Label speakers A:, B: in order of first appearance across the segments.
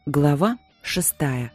A: Глава 6.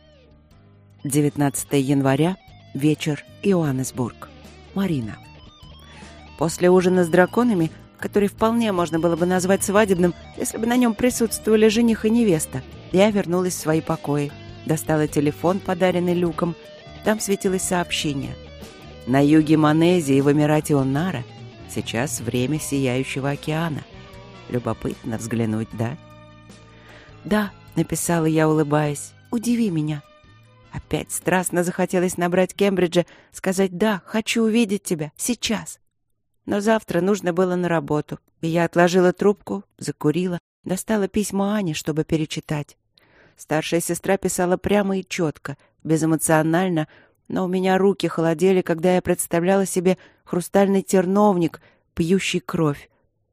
A: 19 января. Вечер. Йоаннесбург. Марина. После ужина с драконами, который вполне можно было бы назвать свадебным, если бы на нем присутствовали жених и невеста, я вернулась в свои покои. Достала телефон, подаренный Люком. Там светилось сообщение. На юге Манезии в Эмирате Оннара сейчас время сияющего океана. Любопытно взглянуть, да? «Да», — написала я, улыбаясь, — «удиви меня». Опять страстно захотелось набрать Кембриджа, сказать «да, хочу увидеть тебя, сейчас». Но завтра нужно было на работу, и я отложила трубку, закурила, достала письма Ане, чтобы перечитать. Старшая сестра писала прямо и четко, безэмоционально, но у меня руки холодели, когда я представляла себе хрустальный терновник, пьющий кровь.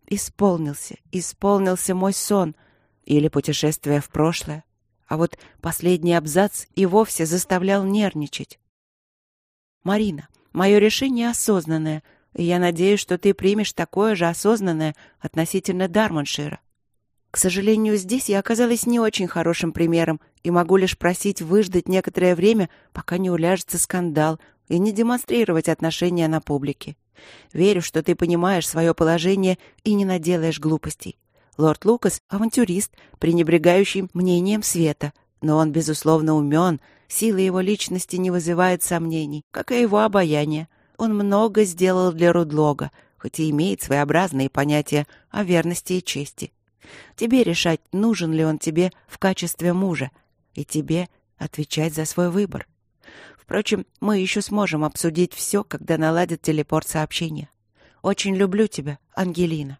A: Исполнился мой сон или путешествие в прошлое. А вот последний абзац и вовсе заставлял нервничать. «Марина, мое решение осознанное, и я надеюсь, что ты примешь такое же осознанное относительно Дармоншира. К сожалению, здесь я оказалась не очень хорошим примером и могу лишь просить выждать некоторое время, пока не уляжется скандал, и не демонстрировать отношения на публике. Верю, что ты понимаешь свое положение и не наделаешь глупостей. Лорд Лукас — авантюрист, пренебрегающий мнением света, но он, безусловно, умен, сила его личности не вызывает сомнений, как и его обаяние. Он много сделал для Рудлога, хоть и имеет своеобразные понятия о верности и чести. Тебе решать, нужен ли он тебе в качестве мужа, и тебе отвечать за свой выбор. Впрочем, мы еще сможем обсудить все, когда наладят телепорт сообщения. Очень люблю тебя, Ангелина».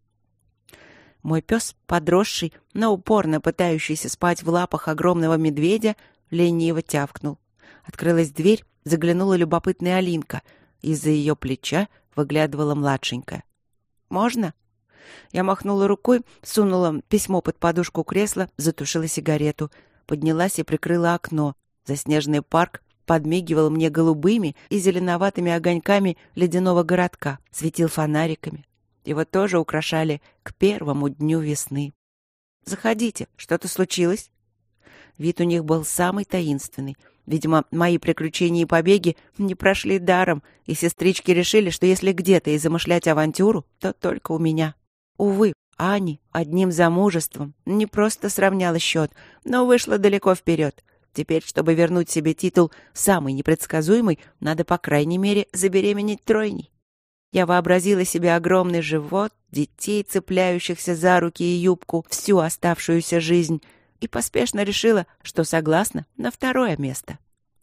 A: Мой пес, подросший, но упорно пытающийся спать в лапах огромного медведя, лениво тявкнул. Открылась дверь, заглянула любопытная Алинка. Из-за ее плеча выглядывала младшенькая. «Можно?» Я махнула рукой, сунула письмо под подушку кресла, затушила сигарету, поднялась и прикрыла окно. Заснеженный парк подмигивал мне голубыми и зеленоватыми огоньками ледяного городка, светил фонариками. Его тоже украшали к первому дню весны. «Заходите, что-то случилось?» Вид у них был самый таинственный. Видимо, мои приключения и побеги не прошли даром, и сестрички решили, что если где-то и замышлять авантюру, то только у меня. Увы, Ани одним замужеством не просто сравняла счет, но вышла далеко вперед. Теперь, чтобы вернуть себе титул «самый непредсказуемый», надо, по крайней мере, забеременеть тройней. Я вообразила себе огромный живот, детей, цепляющихся за руки и юбку всю оставшуюся жизнь, и поспешно решила, что согласна на второе место.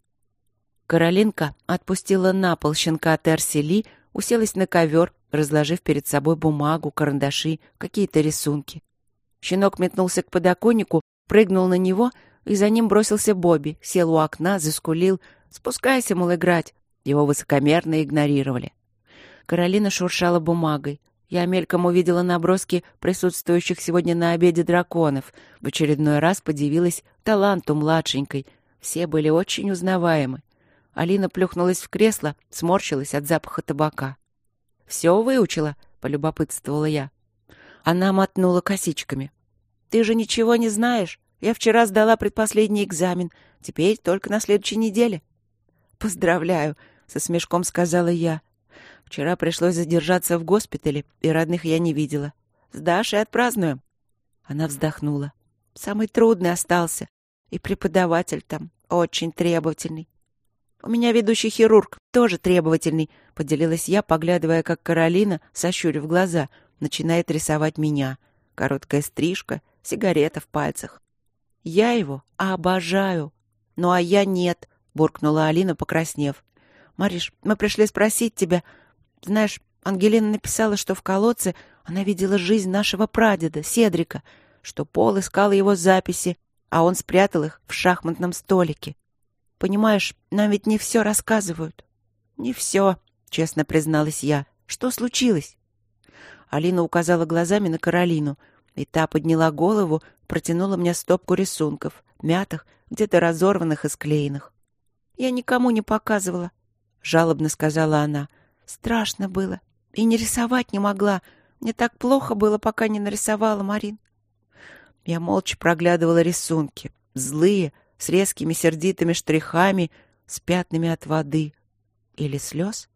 A: Каролинка отпустила на пол щенка Терсели, уселась на ковер, разложив перед собой бумагу, карандаши, какие-то рисунки. Щенок метнулся к подоконнику, прыгнул на него, и за ним бросился Бобби, сел у окна, заскулил. «Спускайся, мол, играть!» Его высокомерно игнорировали. Каролина шуршала бумагой. Я мельком увидела наброски присутствующих сегодня на обеде драконов. В очередной раз подивилась таланту младшенькой. Все были очень узнаваемы. Алина плюхнулась в кресло, сморщилась от запаха табака. «Все выучила?» — полюбопытствовала я. Она мотнула косичками. «Ты же ничего не знаешь. Я вчера сдала предпоследний экзамен. Теперь только на следующей неделе». «Поздравляю», — со смешком сказала я. «Вчера пришлось задержаться в госпитале, и родных я не видела. Сдашь и отпразднуем». Она вздохнула. «Самый трудный остался. И преподаватель там очень требовательный. У меня ведущий хирург тоже требовательный», — поделилась я, поглядывая, как Каролина, сощурив глаза, начинает рисовать меня. Короткая стрижка, сигарета в пальцах. «Я его обожаю». «Ну, а я нет», — буркнула Алина, покраснев. «Мариш, мы пришли спросить тебя. Знаешь, Ангелина написала, что в колодце она видела жизнь нашего прадеда, Седрика, что Пол искал его записи, а он спрятал их в шахматном столике. Понимаешь, нам ведь не все рассказывают». «Не все», — честно призналась я. «Что случилось?» Алина указала глазами на Каролину, и та подняла голову, протянула мне стопку рисунков, мятых, где-то разорванных и склеенных. «Я никому не показывала», — жалобно сказала она. «Страшно было. И не рисовать не могла. Мне так плохо было, пока не нарисовала, Марин». Я молча проглядывала рисунки. злые, с резкими сердитыми штрихами, с пятнами от воды или слез.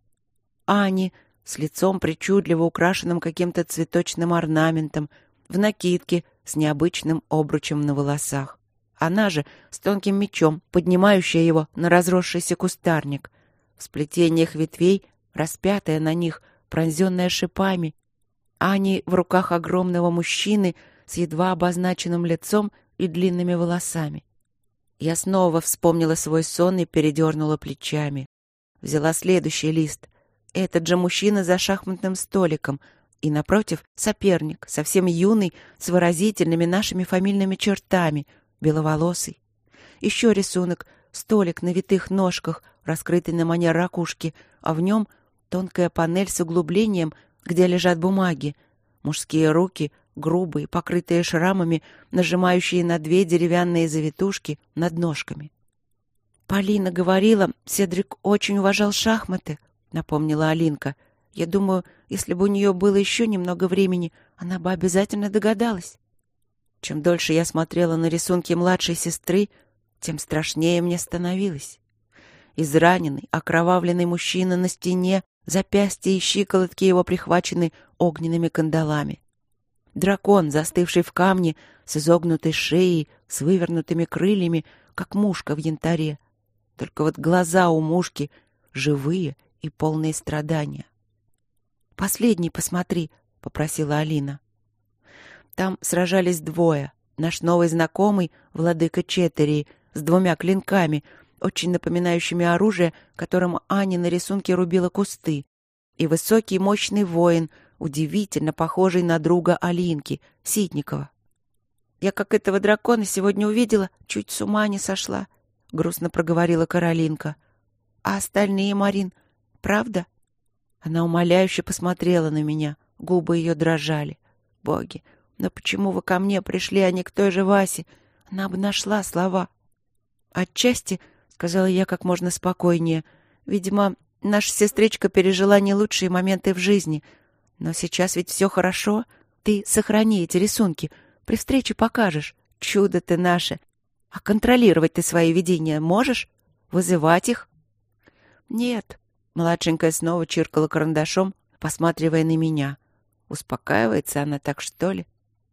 A: Ани с лицом причудливо украшенным каким-то цветочным орнаментом, в накидке с необычным обручем на волосах. Она же с тонким мечом, поднимающая его на разросшийся кустарник. В сплетениях ветвей, распятая на них, пронзенная шипами. Ани в руках огромного мужчины с едва обозначенным лицом и длинными волосами. Я снова вспомнила свой сон и передернула плечами. Взяла следующий лист. Этот же мужчина за шахматным столиком. И напротив соперник, совсем юный, с выразительными нашими фамильными чертами, беловолосый. Еще рисунок. Столик на витых ножках, раскрытый на манер ракушки, а в нем тонкая панель с углублением, где лежат бумаги. Мужские руки, грубые, покрытые шрамами, нажимающие на 2 деревянные завитушки над ножками. «Полина говорила, Седрик очень уважал шахматы», — напомнила Алинка. «Я думаю, если бы у нее было еще немного времени, она бы обязательно догадалась». Чем дольше я смотрела на рисунки младшей сестры, тем страшнее мне становилось. Израненный, окровавленный мужчина на стене, запястья и щиколотки его прихвачены огненными кандалами. Дракон, застывший в камне, с изогнутой шеей, с вывернутыми крыльями, как мушка в янтаре. Только вот глаза у мушки живые и полные страдания. «Последний посмотри», — попросила Алина. Там сражались 2. Наш новый знакомый, владыка Четерии, с 2 клинками, очень напоминающими оружие, которым Аня на рисунке рубила кусты, и высокий мощный воин, удивительно похожий на друга Алинки, Ситникова. «Я как этого дракона сегодня увидела, чуть с ума не сошла», — грустно проговорила Каролинка. «А остальные, Марин, правда?» Она умоляюще посмотрела на меня, губы ее дрожали. «Боги, но почему вы ко мне пришли, а не к той же Васе? Она бы нашла слова». «Отчасти», — сказала я как можно спокойнее, — «видимо, наша сестричка пережила не лучшие моменты в жизни. Но сейчас ведь все хорошо. Ты сохрани эти рисунки. При встрече покажешь. Чудо ты наше. А контролировать ты свои видения можешь? Вызывать их?» «Нет». Младшенькая снова чиркала карандашом, посматривая на меня. Успокаивается она так, что ли?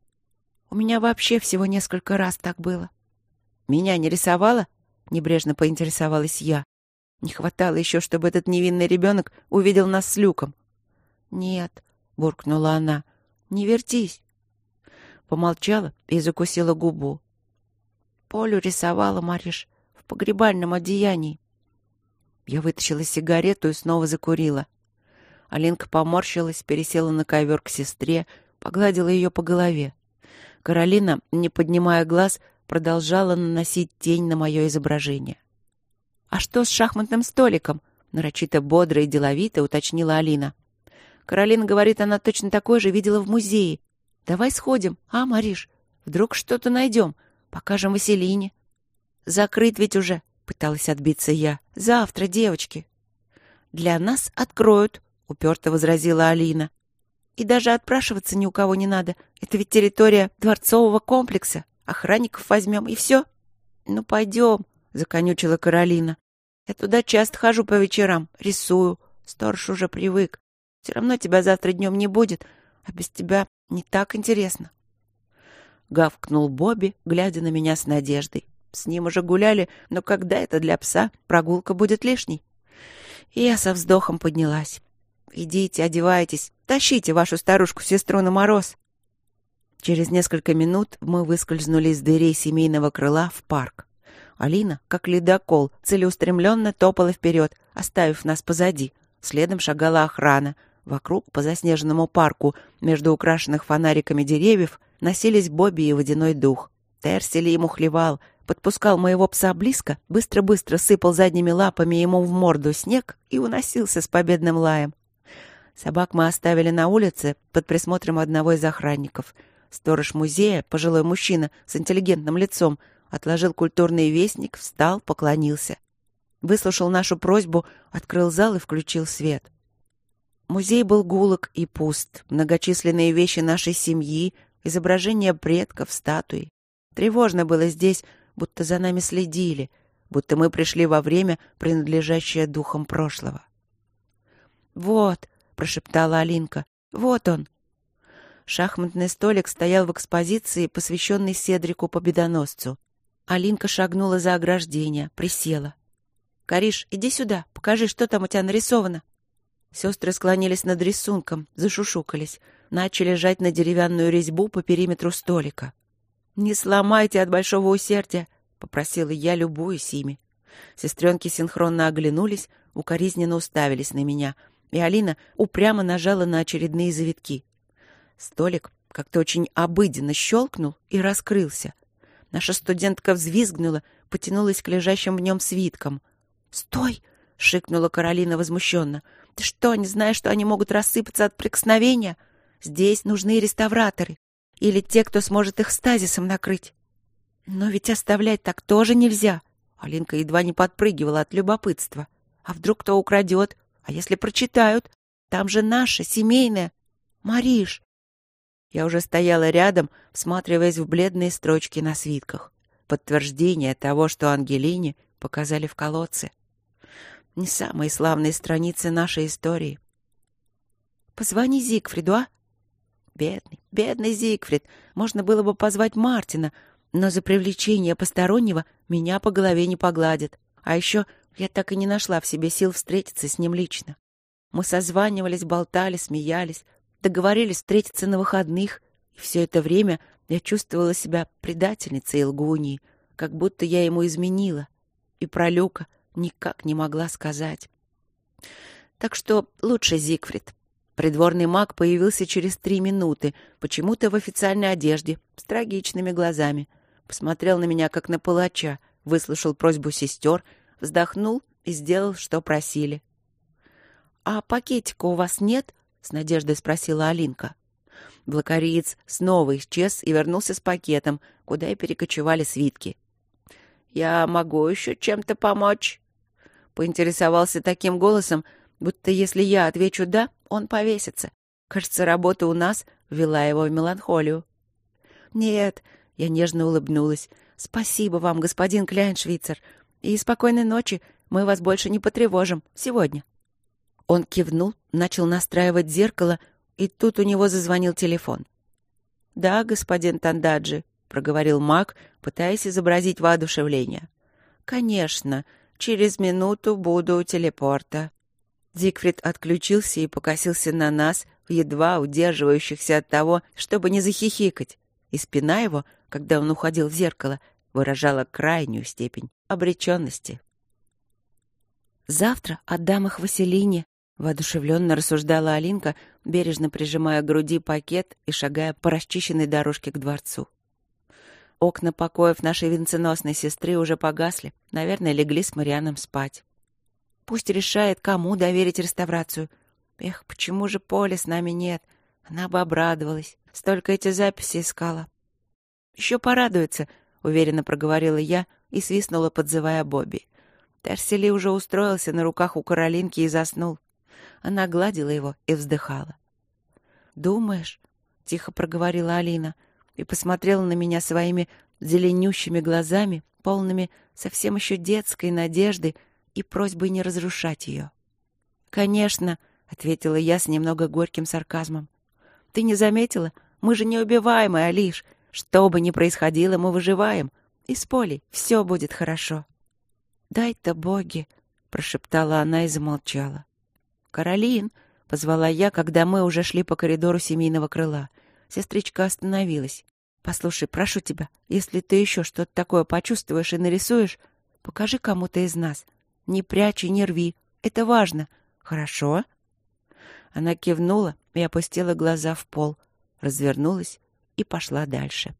A: «У меня вообще всего несколько раз так было». «Меня не рисовала?» — небрежно поинтересовалась я. Не хватало еще, чтобы этот невинный ребенок увидел нас с Люком. «Нет», — буркнула она, — «не вертись». Помолчала и закусила губу. «Полю рисовала, Мариш, в погребальном одеянии». Я вытащила сигарету и снова закурила. Алинка поморщилась, пересела на ковер к сестре, погладила ее по голове. Каролина, не поднимая глаз, продолжала наносить тень на мое изображение. «А что с шахматным столиком?» — нарочито бодро и деловито уточнила Алина. «Каролина говорит, она точно такой же видела в музее. Давай сходим, а, Мариш? Вдруг что-то найдем. Покажем Василине». «Закрыт ведь уже», — пыталась отбиться я. «Завтра, девочки». «Для нас откроют», — уперто возразила Алина. «И даже отпрашиваться ни у кого не надо. Это ведь территория дворцового комплекса. Охранников возьмем, и все». «Ну, пойдем», — законючила Каролина. «Я туда часто хожу по вечерам, рисую. Сторож уже привык. Все равно тебя завтра днем не будет, а без тебя не так интересно». Гавкнул Бобби, глядя на меня с надеждой. С ним уже гуляли, но когда это для пса, прогулка будет лишней. И я со вздохом поднялась. «Идите, одевайтесь, тащите вашу старушку-сестру на мороз». Через несколько минут мы выскользнули из дверей семейного крыла в парк. Алина, как ледокол, целеустремленно топала вперед, оставив нас позади. Следом шагала охрана. Вокруг, по заснеженному парку, между украшенных фонариками деревьев, носились Бобби и водяной дух. Терсели ему хлевал, подпускал моего пса близко, быстро-быстро сыпал задними лапами ему в морду снег и уносился с победным лаем. Собак мы оставили на улице под присмотром одного из охранников. Сторож музея, пожилой мужчина с интеллигентным лицом, отложил культурный вестник, встал, поклонился. Выслушал нашу просьбу, открыл зал и включил свет. Музей был гулок и пуст. Многочисленные вещи нашей семьи, изображения предков, статуи. Тревожно было здесь, будто за нами следили, будто мы пришли во время, принадлежащее духам прошлого. «Вот», — прошептала Алинка, — «вот он». Шахматный столик стоял в экспозиции, посвященной Седрику Победоносцу. Алинка шагнула за ограждение, присела. «Кариш, иди сюда, покажи, что там у тебя нарисовано». Сестры склонились над рисунком, зашушукались, начали жать на деревянную резьбу по периметру столика. «Не сломайте от большого усердия», — попросила я, любуясь ими. Сестренки синхронно оглянулись, укоризненно уставились на меня, и Алина упрямо нажала на очередные завитки. Столик как-то очень обыденно щелкнул и раскрылся. Наша студентка взвизгнула, потянулась к лежащим в нем свиткам. «Стой!» — шикнула Каролина возмущенно. «Ты что, не знаешь, что они могут рассыпаться от прикосновения? Здесь нужны реставраторы. Или те, кто сможет их стазисом накрыть». «Но ведь оставлять так тоже нельзя». Алинка едва не подпрыгивала от любопытства. «А вдруг кто украдет? А если прочитают? Там же наше, семейное. Мариш!» Я уже стояла рядом, всматриваясь в бледные строчки на свитках. Подтверждение того, что Ангелине показали в колодце. Не самые славные страницы нашей истории. «Позвони Зигфриду, а?» Бедный, бедный Зигфрид. Можно было бы позвать Мартина, но за привлечение постороннего меня по голове не погладят. А еще я так и не нашла в себе сил встретиться с ним лично. Мы созванивались, болтали, смеялись, договорились встретиться на выходных, и все это время я чувствовала себя предательницей и лгуньей, как будто я ему изменила. И про Люка никак не могла сказать. Так что лучше Зигфрид. Придворный маг появился через 3 минуты, почему-то в официальной одежде, с трагичными глазами. Посмотрел на меня, как на палача, выслушал просьбу сестер, вздохнул и сделал, что просили. «А пакетика у вас нет?» — с надеждой спросила Алинка. Блокариец снова исчез и вернулся с пакетом, куда и перекочевали свитки. «Я могу еще чем-то помочь?» Поинтересовался таким голосом, будто если я отвечу «да», он повесится. Кажется, работа у нас ввела его в меланхолию. «Нет», — я нежно улыбнулась, — «спасибо вам, господин Кляйншвицер, и спокойной ночи, мы вас больше не потревожим сегодня». Он кивнул, начал настраивать зеркало, и тут у него зазвонил телефон. «Да, господин Тандаджи», — проговорил маг, пытаясь изобразить воодушевление. «Конечно, через минуту буду у телепорта». Зигфрид отключился и покосился на нас, едва удерживающихся от того, чтобы не захихикать, и спина его, когда он уходил в зеркало, выражала крайнюю степень обреченности. «Завтра отдам их Василине», — воодушевленно рассуждала Алинка, бережно прижимая к груди пакет и шагая по расчищенной дорожке к дворцу. Окна покоев нашей венценосной сестры уже погасли, наверное, легли с Марианом спать. Пусть решает, кому доверить реставрацию. Эх, почему же Поли с нами нет? Она бы обрадовалась. Столько эти записи искала. «Еще порадуется», — уверенно проговорила я и свистнула, подзывая Бобби. Терсели уже устроился на руках у Каролинки и заснул. Она гладила его и вздыхала. «Думаешь?» — тихо проговорила Алина и посмотрела на меня своими зеленющими глазами, полными совсем еще детской надежды и просьбой не разрушать ее. «Конечно», — ответила я с немного горьким сарказмом. «Ты не заметила? Мы же неубиваемые, Алиш. Что бы ни происходило, мы выживаем. И с Полей все будет хорошо». «Дай-то боги», — прошептала она и замолчала. «Каролин», — позвала я, когда мы уже шли по коридору семейного крыла. Сестричка остановилась. «Послушай, прошу тебя, если ты еще что-то такое почувствуешь и нарисуешь, покажи кому-то из нас. Не прячь и не рви. Это важно. Хорошо?» Она кивнула и опустила глаза в пол, развернулась и пошла дальше.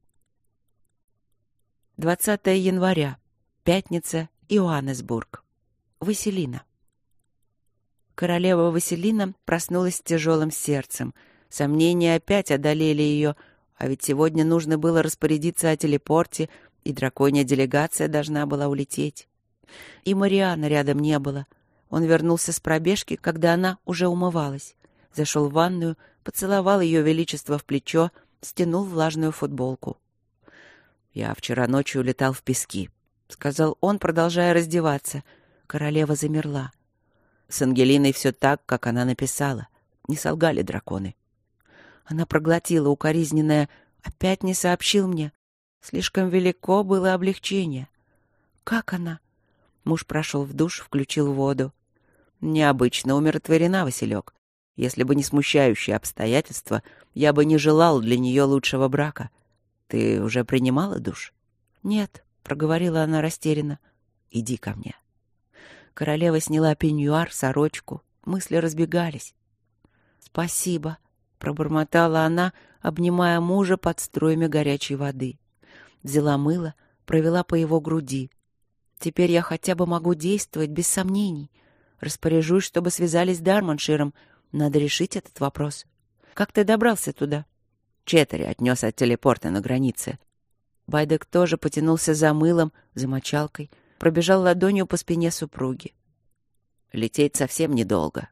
A: 20 января. Пятница. Иоаннесбург. Василина. Королева Василина проснулась с тяжелым сердцем. Сомнения опять одолели ее, а ведь сегодня нужно было распорядиться о телепорте, и драконья делегация должна была улететь. И Мариана рядом не было. Он вернулся с пробежки, когда она уже умывалась. Зашел в ванную, поцеловал ее величество в плечо, стянул влажную футболку. «Я вчера ночью летал в пески», — сказал он, продолжая раздеваться. Королева замерла. С Ангелиной все так, как она написала. Не солгали драконы. Она проглотила укоризненное «опять не сообщил мне». Слишком велико было облегчение. «Как она?» Муж прошел в душ, включил воду. «Необычно умиротворена, Василек. Если бы не смущающие обстоятельства, я бы не желал для нее лучшего брака. Ты уже принимала душ?» «Нет», — проговорила она растерянно. «Иди ко мне». Королева сняла пеньюар, сорочку. Мысли разбегались. «Спасибо», — пробормотала она, обнимая мужа под струями горячей воды. Взяла мыло, провела по его груди. «Теперь я хотя бы могу действовать без сомнений. Распоряжусь, чтобы связались с Дармонширом. Надо решить этот вопрос. Как ты добрался туда?» Четтери отнес от телепорта на границе. Байдек тоже потянулся за мылом, за мочалкой, пробежал ладонью по спине супруги. «Лететь совсем недолго».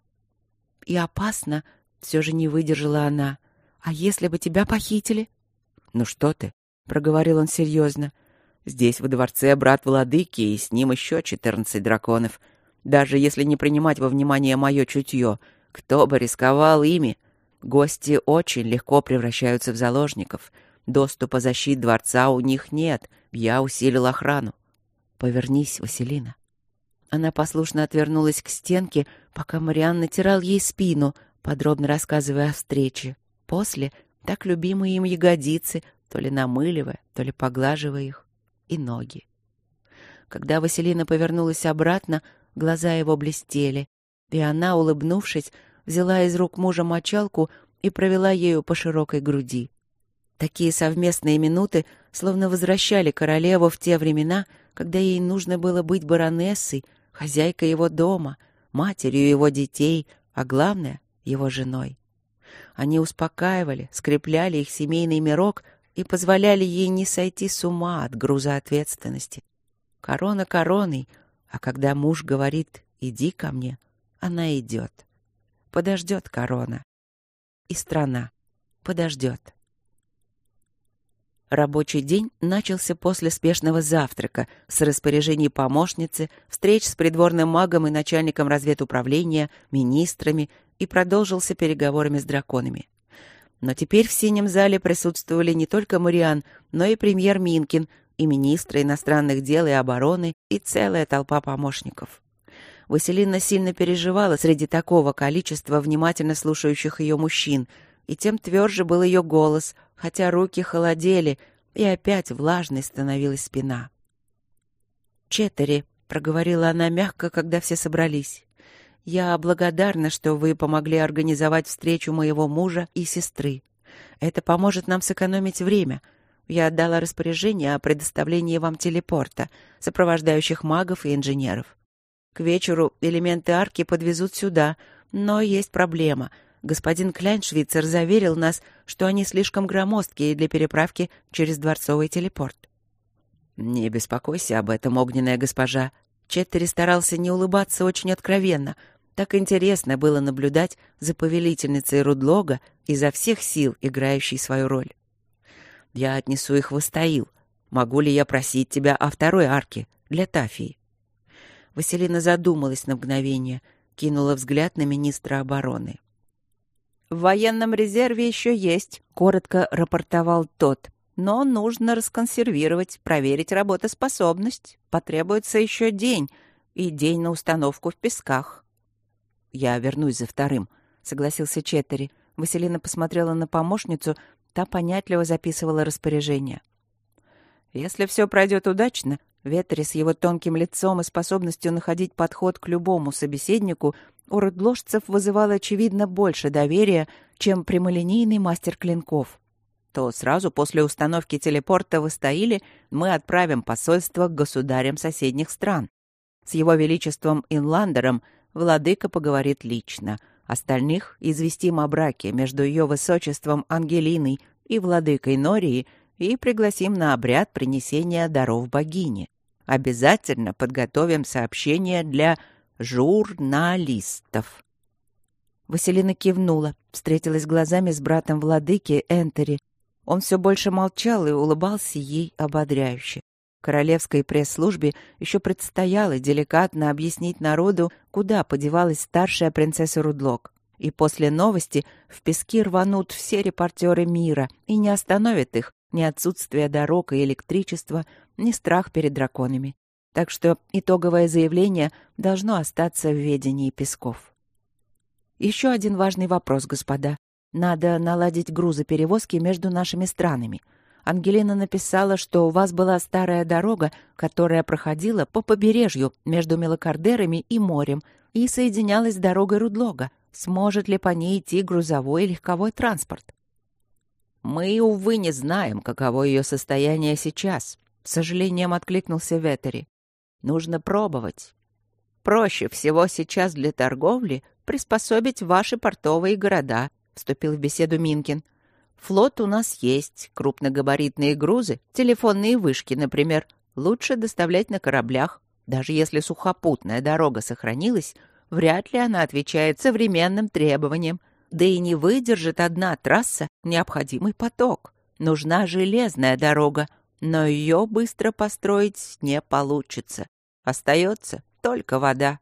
A: «И опасно», — все же не выдержала она. «А если бы тебя похитили?» «Ну что ты», — проговорил он серьезно. «Здесь во дворце брат владыки, и с ним еще 14 драконов. Даже если не принимать во внимание мое чутье, кто бы рисковал ими? Гости очень легко превращаются в заложников. Доступа защит дворца у них нет. Я усилил охрану. Повернись, Василина». Она послушно отвернулась к стенке, пока Мариан натирал ей спину, подробно рассказывая о встрече. После так любимые им ягодицы, то ли намыливая, то ли поглаживая их, и ноги. Когда Василина повернулась обратно, глаза его блестели, и она, улыбнувшись, взяла из рук мужа мочалку и провела ею по широкой груди. Такие совместные минуты словно возвращали королеву в те времена, когда ей нужно было быть баронессой, хозяйкой его дома, матерью его детей, а главное — его женой. Они успокаивали, скрепляли их семейный мирок и позволяли ей не сойти с ума от груза ответственности. Корона короной, а когда муж говорит «иди ко мне», она идет. Подождет корона. И страна подождет. Рабочий день начался после спешного завтрака с распоряжений помощницы, встреч с придворным магом и начальником разведуправления, министрами и продолжился переговорами с драконами. Но теперь в синем зале присутствовали не только Мариан, но и премьер Минкин, и министры иностранных дел и обороны, и целая толпа помощников. Василина сильно переживала среди такого количества внимательно слушающих ее мужчин, и тем тверже был ее голос, хотя руки холодели, и опять влажной становилась спина. «Четтери», — проговорила она мягко, когда все собрались, — «я благодарна, что вы помогли организовать встречу моего мужа и сестры. Это поможет нам сэкономить время. Я отдала распоряжение о предоставлении вам телепорта, сопровождающих магов и инженеров. К вечеру элементы арки подвезут сюда, но есть проблема. Господин Кляйншвицер заверил нас, что они слишком громоздкие для переправки через дворцовый телепорт». «Не беспокойся об этом, огненная госпожа». Четтери старался не улыбаться очень откровенно. Так интересно было наблюдать за повелительницей Рудлога, изо всех сил играющей свою роль. «Я отнесу их в Астаил. Могу ли я просить тебя о второй арке для Тафии?» Василина задумалась на мгновение, кинула взгляд на министра обороны. «В военном резерве еще есть», — коротко рапортовал тот. «Но нужно расконсервировать, проверить работоспособность. Потребуется еще день, и день на установку в песках». «Я вернусь за вторым», — согласился Четтери. Василина посмотрела на помощницу, та понятливо записывала распоряжение. «Если все пройдет удачно», Ветери с его тонким лицом и способностью находить подход к любому собеседнику у рудложцев вызывал, очевидно, больше доверия, чем прямолинейный мастер клинков. То сразу после установки телепорта в Астаиле мы отправим посольство к государям соседних стран. С его величеством Инландером владыка поговорит лично. Остальных известим о браке между ее высочеством Ангелиной и владыкой Нории и пригласим на обряд принесения даров богине. Обязательно подготовим сообщение для журналистов». Василина кивнула, встретилась глазами с братом владыки Энтери. Он все больше молчал и улыбался ей ободряюще. Королевской пресс-службе еще предстояло деликатно объяснить народу, куда подевалась старшая принцесса Рудлок. И после новости в пески рванут все репортеры мира, и не остановит их ни отсутствие дорог и электричества, ни страх перед драконами. Так что итоговое заявление должно остаться в ведении песков. Еще один важный вопрос, господа. Надо наладить грузоперевозки между нашими странами. Ангелина написала, что у вас была старая дорога, которая проходила по побережью между Мелокардерами и морем и соединялась с дорогой Рудлога. Сможет ли по ней идти грузовой и легковой транспорт? Мы, увы, не знаем, каково ее состояние сейчас. С сожалением откликнулся Веттери. Нужно пробовать. Проще всего сейчас для торговли приспособить ваши портовые города, вступил в беседу Минкин. Флот у нас есть, крупногабаритные грузы, телефонные вышки, например, лучше доставлять на кораблях. Даже если сухопутная дорога сохранилась, вряд ли она отвечает современным требованиям. Да и не выдержит одна трасса необходимый поток. Нужна железная дорога, но ее быстро построить не получится. Остается только вода.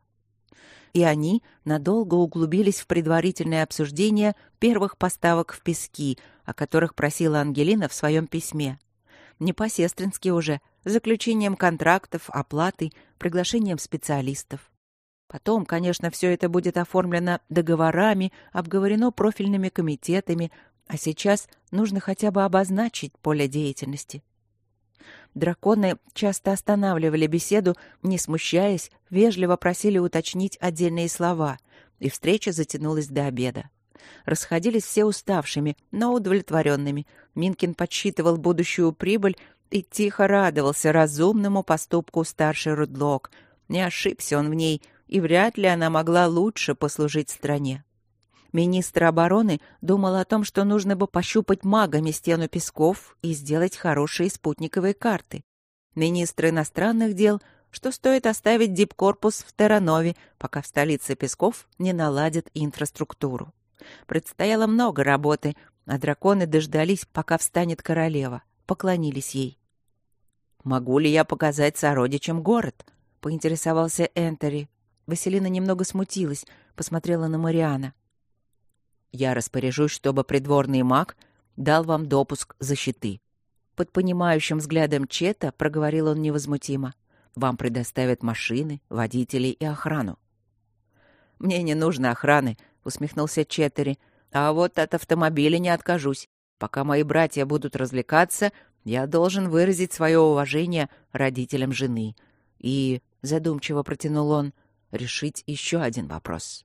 A: И они надолго углубились в предварительное обсуждение первых поставок в пески, о которых просила Ангелина в своем письме. Не по-сестрински уже, заключением контрактов, оплатой, приглашением специалистов. Потом, конечно, все это будет оформлено договорами, обговорено профильными комитетами, а сейчас нужно хотя бы обозначить поле деятельности. Драконы часто останавливали беседу, не смущаясь, вежливо просили уточнить отдельные слова, и встреча затянулась до обеда. Расходились все уставшими, но удовлетворенными. Минкин подсчитывал будущую прибыль и тихо радовался разумному поступку старшей Рудлок. Не ошибся он в ней, и вряд ли она могла лучше послужить стране. Министр обороны думал о том, что нужно бы пощупать магами стену песков и сделать хорошие спутниковые карты. Министр иностранных дел, что стоит оставить дипкорпус в Терранове, пока в столице песков не наладят инфраструктуру. Предстояло много работы, а драконы дождались, пока встанет королева, поклонились ей. «Могу ли я показать сородичам город?» — поинтересовался Энтери. Василина немного смутилась, посмотрела на Мариана. «Я распоряжусь, чтобы придворный маг дал вам допуск защиты». Под понимающим взглядом Чета проговорил он невозмутимо. «Вам предоставят машины, водителей и охрану». «Мне не нужно охраны», — усмехнулся Четтери. «А вот от автомобиля не откажусь. Пока мои братья будут развлекаться, я должен выразить свое уважение родителям жены. И, — задумчиво протянул он, — решить еще один вопрос».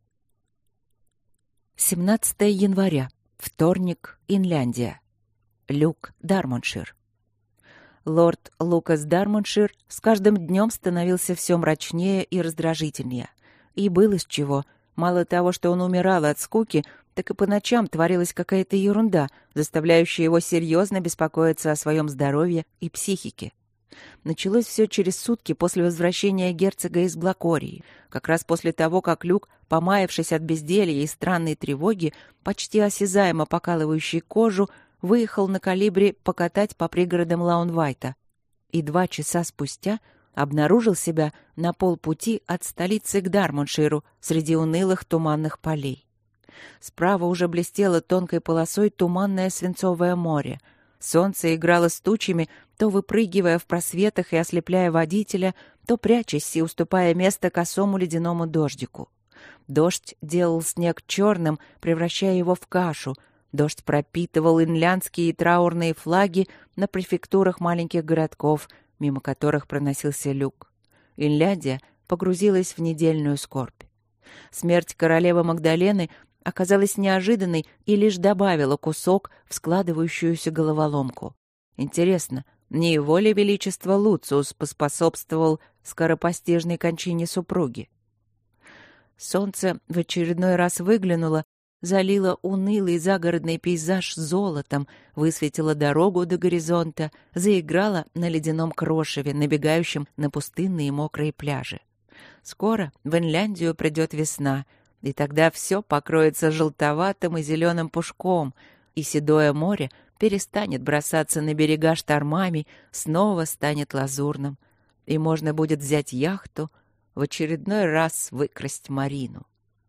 A: 17 января. Вторник. Инляндия. Люк Дармоншир. Лорд Лукас Дармоншир с каждым днем становился все мрачнее и раздражительнее. И было с чего. Мало того, что он умирал от скуки, так и по ночам творилась какая-то ерунда, заставляющая его серьезно беспокоиться о своем здоровье и психике. Началось все через сутки после возвращения герцога из Блакории, как раз после того, как Люк, помаявшись от безделья и странной тревоги, почти осязаемо покалывающей кожу, выехал на калибре покатать по пригородам Лаунвайта. И 2 часа спустя обнаружил себя на полпути от столицы к Дармонширу среди унылых туманных полей. Справа уже блестело тонкой полосой туманное свинцовое море. Солнце играло с тучами, то выпрыгивая в просветах и ослепляя водителя, то прячась и уступая место косому ледяному дождику. Дождь делал снег черным, превращая его в кашу. Дождь пропитывал инляндские и траурные флаги на префектурах маленьких городков, мимо которых проносился Люк. Инляндия погрузилась в недельную скорбь. Смерть королевы Магдалены оказалась неожиданной и лишь добавила кусок в складывающуюся головоломку. Интересно, не его ли величество Луциус поспособствовал скоропостижной кончине супруги? Солнце в очередной раз выглянуло, залило унылый загородный пейзаж золотом, высветило дорогу до горизонта, заиграло на ледяном крошеве, набегающем на пустынные мокрые пляжи. Скоро в Инляндию придет весна, и тогда все покроется желтоватым и зеленым пушком, и седое море перестанет бросаться на берега штормами, снова станет лазурным, и можно будет взять яхту, в очередной раз выкрасть Марину.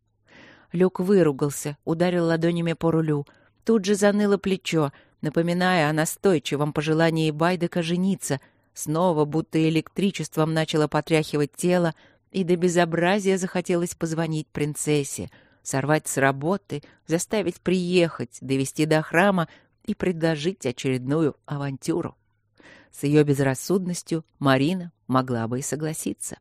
A: Люк выругался, ударил ладонями по рулю. Тут же заныло плечо, напоминая о настойчивом пожелании Байдека жениться. Снова будто электричеством начало потряхивать тело, и до безобразия захотелось позвонить принцессе, сорвать с работы, заставить приехать, довести до храма и предложить очередную авантюру. С ее безрассудностью Марина могла бы и согласиться.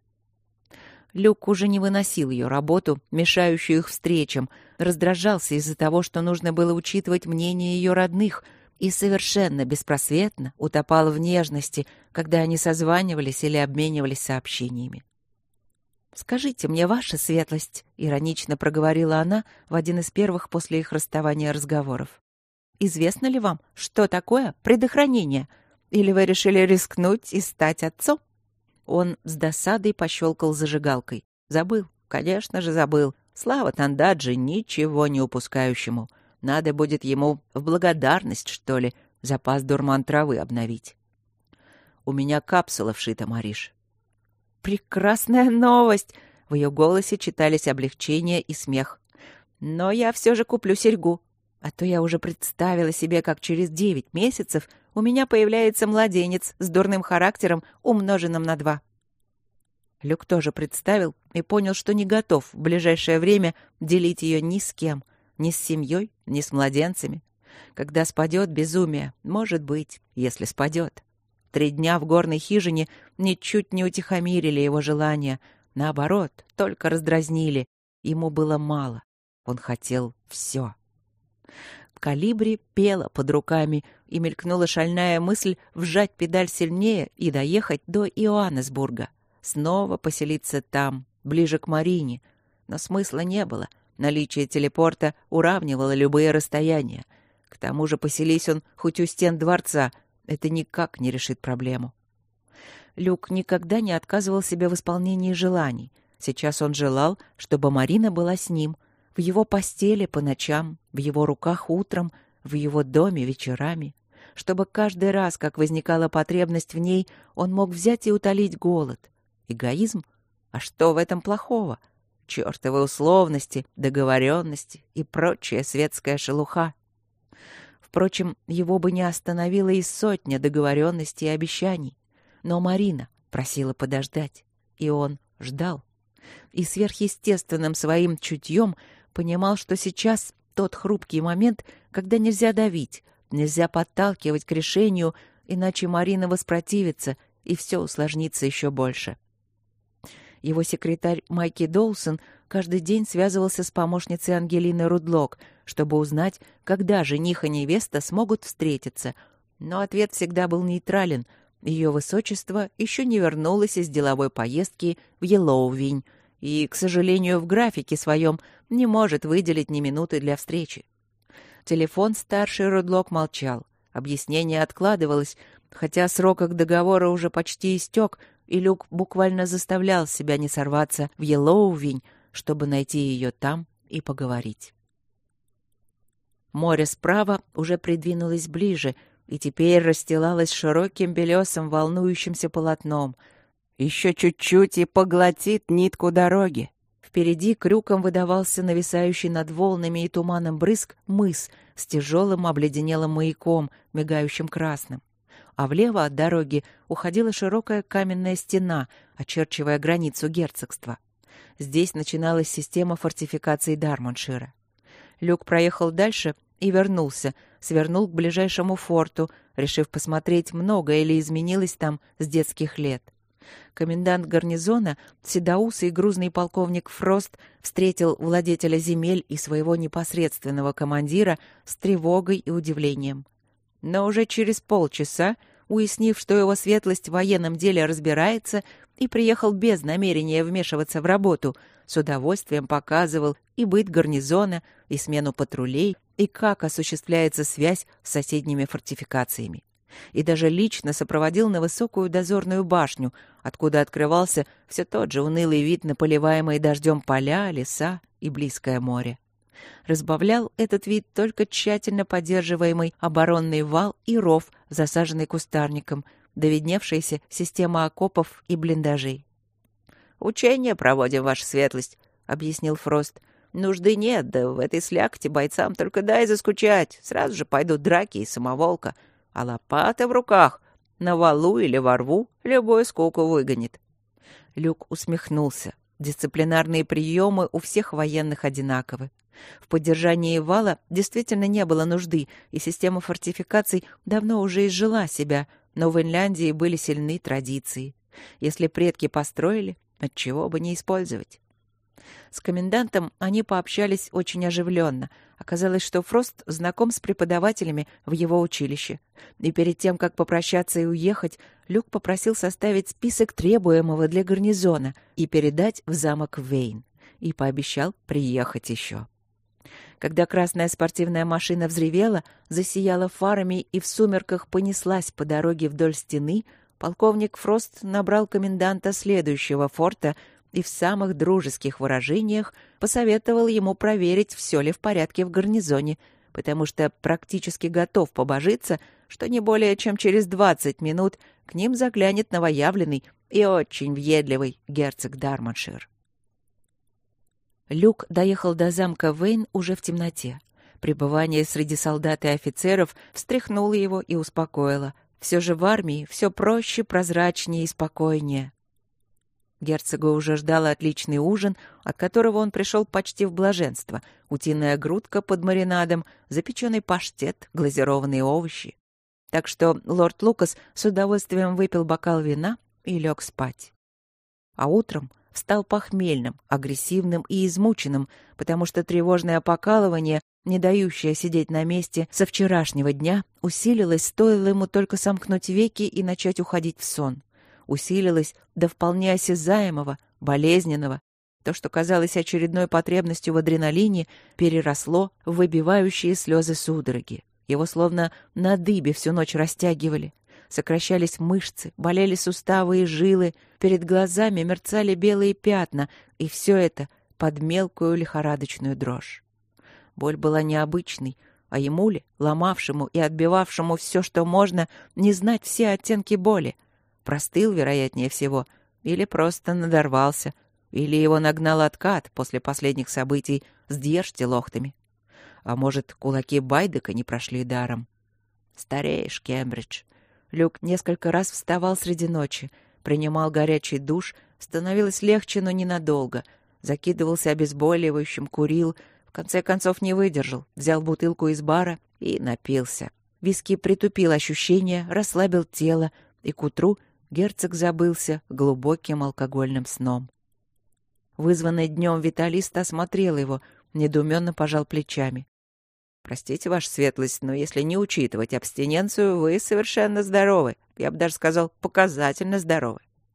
A: Люк уже не выносил ее работу, мешающую их встречам, раздражался из-за того, что нужно было учитывать мнение ее родных, и совершенно беспросветно утопал в нежности, когда они созванивались или обменивались сообщениями. «Скажите мне, ваша светлость», — иронично проговорила она в один из первых после их расставания разговоров. «Известно ли вам, что такое предохранение? Или вы решили рискнуть и стать отцом?» Он с досадой пощелкал зажигалкой. Забыл, конечно же, забыл. Слава Тандаджи, ничего не упускающему. Надо будет ему в благодарность, что ли, запас дурман травы обновить. «У меня капсула вшита, Мариш». «Прекрасная новость!» В ее голосе читались облегчение и смех. «Но я все же куплю серьгу. А то я уже представила себе, как через 9 месяцев у меня появляется младенец с дурным характером, умноженным на 2. Люк тоже представил и понял, что не готов в ближайшее время делить ее ни с кем, ни с семьей, ни с младенцами. Когда спадет безумие, может быть, если спадет. 3 дня в горной хижине ничуть не утихомирили его желания. Наоборот, только раздразнили. Ему было мало. Он хотел все. Калибри пела под руками, и мелькнула шальная мысль вжать педаль сильнее и доехать до Иоаннесбурга. Снова поселиться там, ближе к Марине. Но смысла не было. Наличие телепорта уравнивало любые расстояния. К тому же, поселись он хоть у стен дворца, это никак не решит проблему. Люк никогда не отказывал себе в исполнении желаний. Сейчас он желал, чтобы Марина была с ним, в его постели по ночам, в его руках утром, в его доме вечерами, чтобы каждый раз, как возникала потребность в ней, он мог взять и утолить голод. Эгоизм? А что в этом плохого? Чёртовы условности, договоренности и прочая светская шелуха. Впрочем, его бы не остановила и сотня договоренностей и обещаний. Но Марина просила подождать, и он ждал. И сверхъестественным своим чутьем понимал, что сейчас тот хрупкий момент, когда нельзя давить, нельзя подталкивать к решению, иначе Марина воспротивится, и все усложнится еще больше. Его секретарь Майки Доусон каждый день связывался с помощницей Ангелины Рудлок, чтобы узнать, когда жених и невеста смогут встретиться. Но ответ всегда был нейтрален. Ее высочество еще не вернулось из деловой поездки в Йеллоувинь и, к сожалению, в графике своем не может выделить ни минуты для встречи. Телефон старший Рудлок молчал. Объяснение откладывалось, хотя срок их договора уже почти истек, и Люк буквально заставлял себя не сорваться в Йеллоувинь, чтобы найти ее там и поговорить. Море справа уже придвинулось ближе, и теперь расстилалось широким белесым волнующимся полотном. Еще чуть-чуть и поглотит нитку дороги. Впереди крюком выдавался нависающий над волнами и туманом брызг мыс с тяжелым обледенелым маяком, мигающим красным. А влево от дороги уходила широкая каменная стена, очерчивая границу герцогства. Здесь начиналась система фортификаций Дармоншира. Люк проехал дальше и вернулся, свернул к ближайшему форту, решив посмотреть, многое ли изменилось там с детских лет. Комендант гарнизона, седоусый и грузный полковник Фрост, встретил владетеля земель и своего непосредственного командира с тревогой и удивлением. Но уже через полчаса, уяснив, что его светлость в военном деле разбирается и приехал без намерения вмешиваться в работу, с удовольствием показывал и быт гарнизона, и смену патрулей, и как осуществляется связь с соседними фортификациями. И даже лично сопроводил на высокую дозорную башню, откуда открывался все тот же унылый вид на поливаемые дождем поля, леса и близкое море. Разбавлял этот вид только тщательно поддерживаемый оборонный вал и ров, засаженный кустарником, довидневшаяся система окопов и блиндажей. «Учения проводим, ваша светлость», — объяснил Фрост. «Нужды нет, да в этой слякоти бойцам только дай заскучать. Сразу же пойдут драки и самоволка. А лопата в руках на валу или во рву любую скуку выгонит». Люк усмехнулся. Дисциплинарные приемы у всех военных одинаковы. В поддержании вала действительно не было нужды, и система фортификаций давно уже изжила себя, но в Инляндии были сильны традиции. Если предки построили, отчего бы не использовать? С комендантом они пообщались очень оживленно. Оказалось, что Фрост знаком с преподавателями в его училище. И перед тем, как попрощаться и уехать, Люк попросил составить список требуемого для гарнизона и передать в замок Вейн. И пообещал приехать еще. Когда красная спортивная машина взревела, засияла фарами и в сумерках понеслась по дороге вдоль стены, полковник Фрост набрал коменданта следующего форта и в самых дружеских выражениях посоветовал ему проверить, все ли в порядке в гарнизоне, потому что практически готов побожиться, что не более чем через 20 минут к ним заглянет новоявленный и очень въедливый герцог Дармоншир. Люк доехал до замка Вейн уже в темноте. Пребывание среди солдат и офицеров встряхнуло его и успокоило. Все же в армии все проще, прозрачнее и спокойнее. Герцога уже ждал отличный ужин, от которого он пришел почти в блаженство. Утиная грудка под маринадом, запеченный паштет, глазированные овощи. Так что лорд Лукас с удовольствием выпил бокал вина и лег спать. А утром встал похмельным, агрессивным и измученным, потому что тревожное покалывание, не дающее сидеть на месте со вчерашнего дня, усилилось, стоило ему только сомкнуть веки и начать уходить в сон. Усилилось до вполне осязаемого, болезненного. То, что казалось очередной потребностью в адреналине, переросло в выбивающие слезы судороги. Его словно на дыбе всю ночь растягивали. Сокращались мышцы, болели суставы и жилы, перед глазами мерцали белые пятна, и все это под мелкую лихорадочную дрожь. Боль была необычной, а ему ли, ломавшему и отбивавшему все, что можно, не знать все оттенки боли? Простыл, вероятнее всего, или просто надорвался, или его нагнал откат после последних событий с Дьерштилохтами. А может, кулаки Байдека не прошли даром? Стареешь, Кембридж. Люк несколько раз вставал среди ночи, принимал горячий душ, становилось легче, но ненадолго. Закидывался обезболивающим, курил, в конце концов не выдержал, взял бутылку из бара и напился. Виски притупил ощущения, расслабил тело, и к утру герцог забылся глубоким алкогольным сном. Вызванный днем виталист осмотрел его, недоуменно пожал плечами. «Простите, ваша светлость, но если не учитывать абстиненцию, вы совершенно здоровы. Я бы даже сказал, показательно здоровы».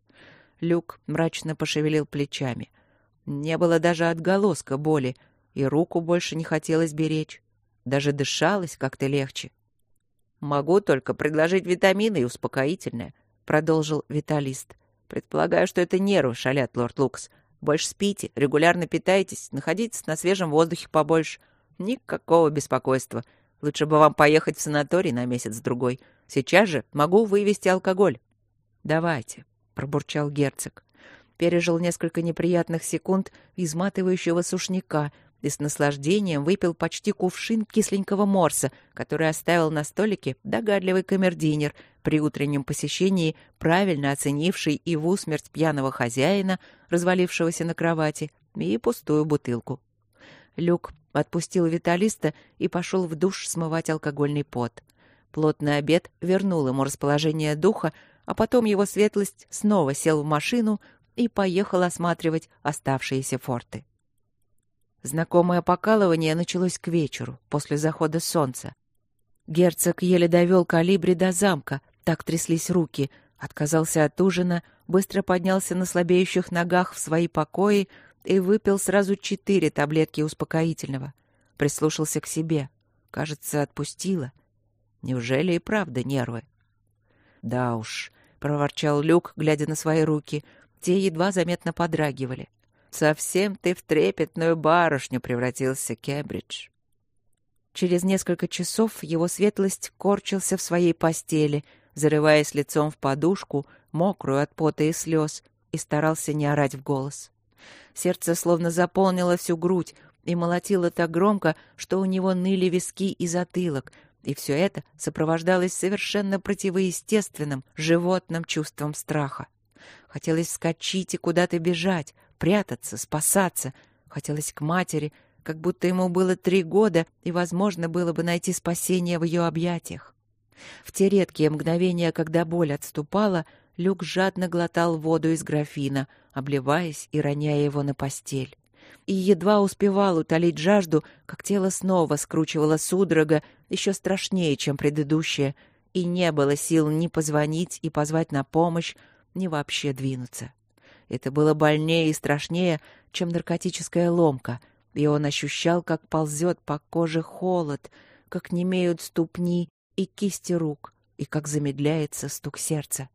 A: Люк мрачно пошевелил плечами. Не было даже отголоска боли, и руку больше не хотелось беречь. Даже дышалось как-то легче. «Могу только предложить витамины и успокоительное», — продолжил виталист. «Предполагаю, что это нервы шалят, лорд Лукас. Больше спите, регулярно питайтесь, находитесь на свежем воздухе побольше. Никакого беспокойства. Лучше бы вам поехать в санаторий на месяц-другой. Сейчас же могу вывести алкоголь». «Давайте», — пробурчал герцог. Пережил несколько неприятных секунд изматывающего сушняка и с наслаждением выпил почти кувшин кисленького морса, который оставил на столике догадливый камердинер при утреннем посещении, правильно оценивший и в усмерть пьяного хозяина, развалившегося на кровати, и пустую бутылку. Люк отпустил виталиста и пошел в душ смывать алкогольный пот. Плотный обед вернул ему расположение духа, а потом его светлость снова сел в машину и поехал осматривать оставшиеся форты. Знакомое покалывание началось к вечеру, после захода солнца. Герцог еле довел калибри до замка, так тряслись руки, отказался от ужина, быстро поднялся на слабеющих ногах в свои покои и выпил сразу 4 таблетки успокоительного. Прислушался к себе. Кажется, отпустила. Неужели и правда нервы? — проворчал Люк, глядя на свои руки. Те едва заметно подрагивали. совсем ты в трепетную барышню превратился, Кембридж». Через несколько часов его светлость корчился в своей постели, зарываясь лицом в подушку, мокрую от пота и слез, и старался не орать в голос. Сердце словно заполнило всю грудь и молотило так громко, что у него ныли виски и затылок, и все это сопровождалось совершенно противоестественным, животным чувством страха. Хотелось вскочить и куда-то бежать, прятаться, спасаться. Хотелось к матери, как будто ему было 3 года, и возможно было бы найти спасение в ее объятиях. В те редкие мгновения, когда боль отступала, Люк жадно глотал воду из графина, обливаясь и роняя его на постель. И едва успевал утолить жажду, как тело снова скручивало судорога, еще страшнее, чем предыдущее, и не было сил ни позвонить и позвать на помощь, ни вообще двинуться. Это было больнее и страшнее, чем наркотическая ломка, и он ощущал, как ползет по коже холод, как немеют ступни и кисти рук, и как замедляется стук сердца.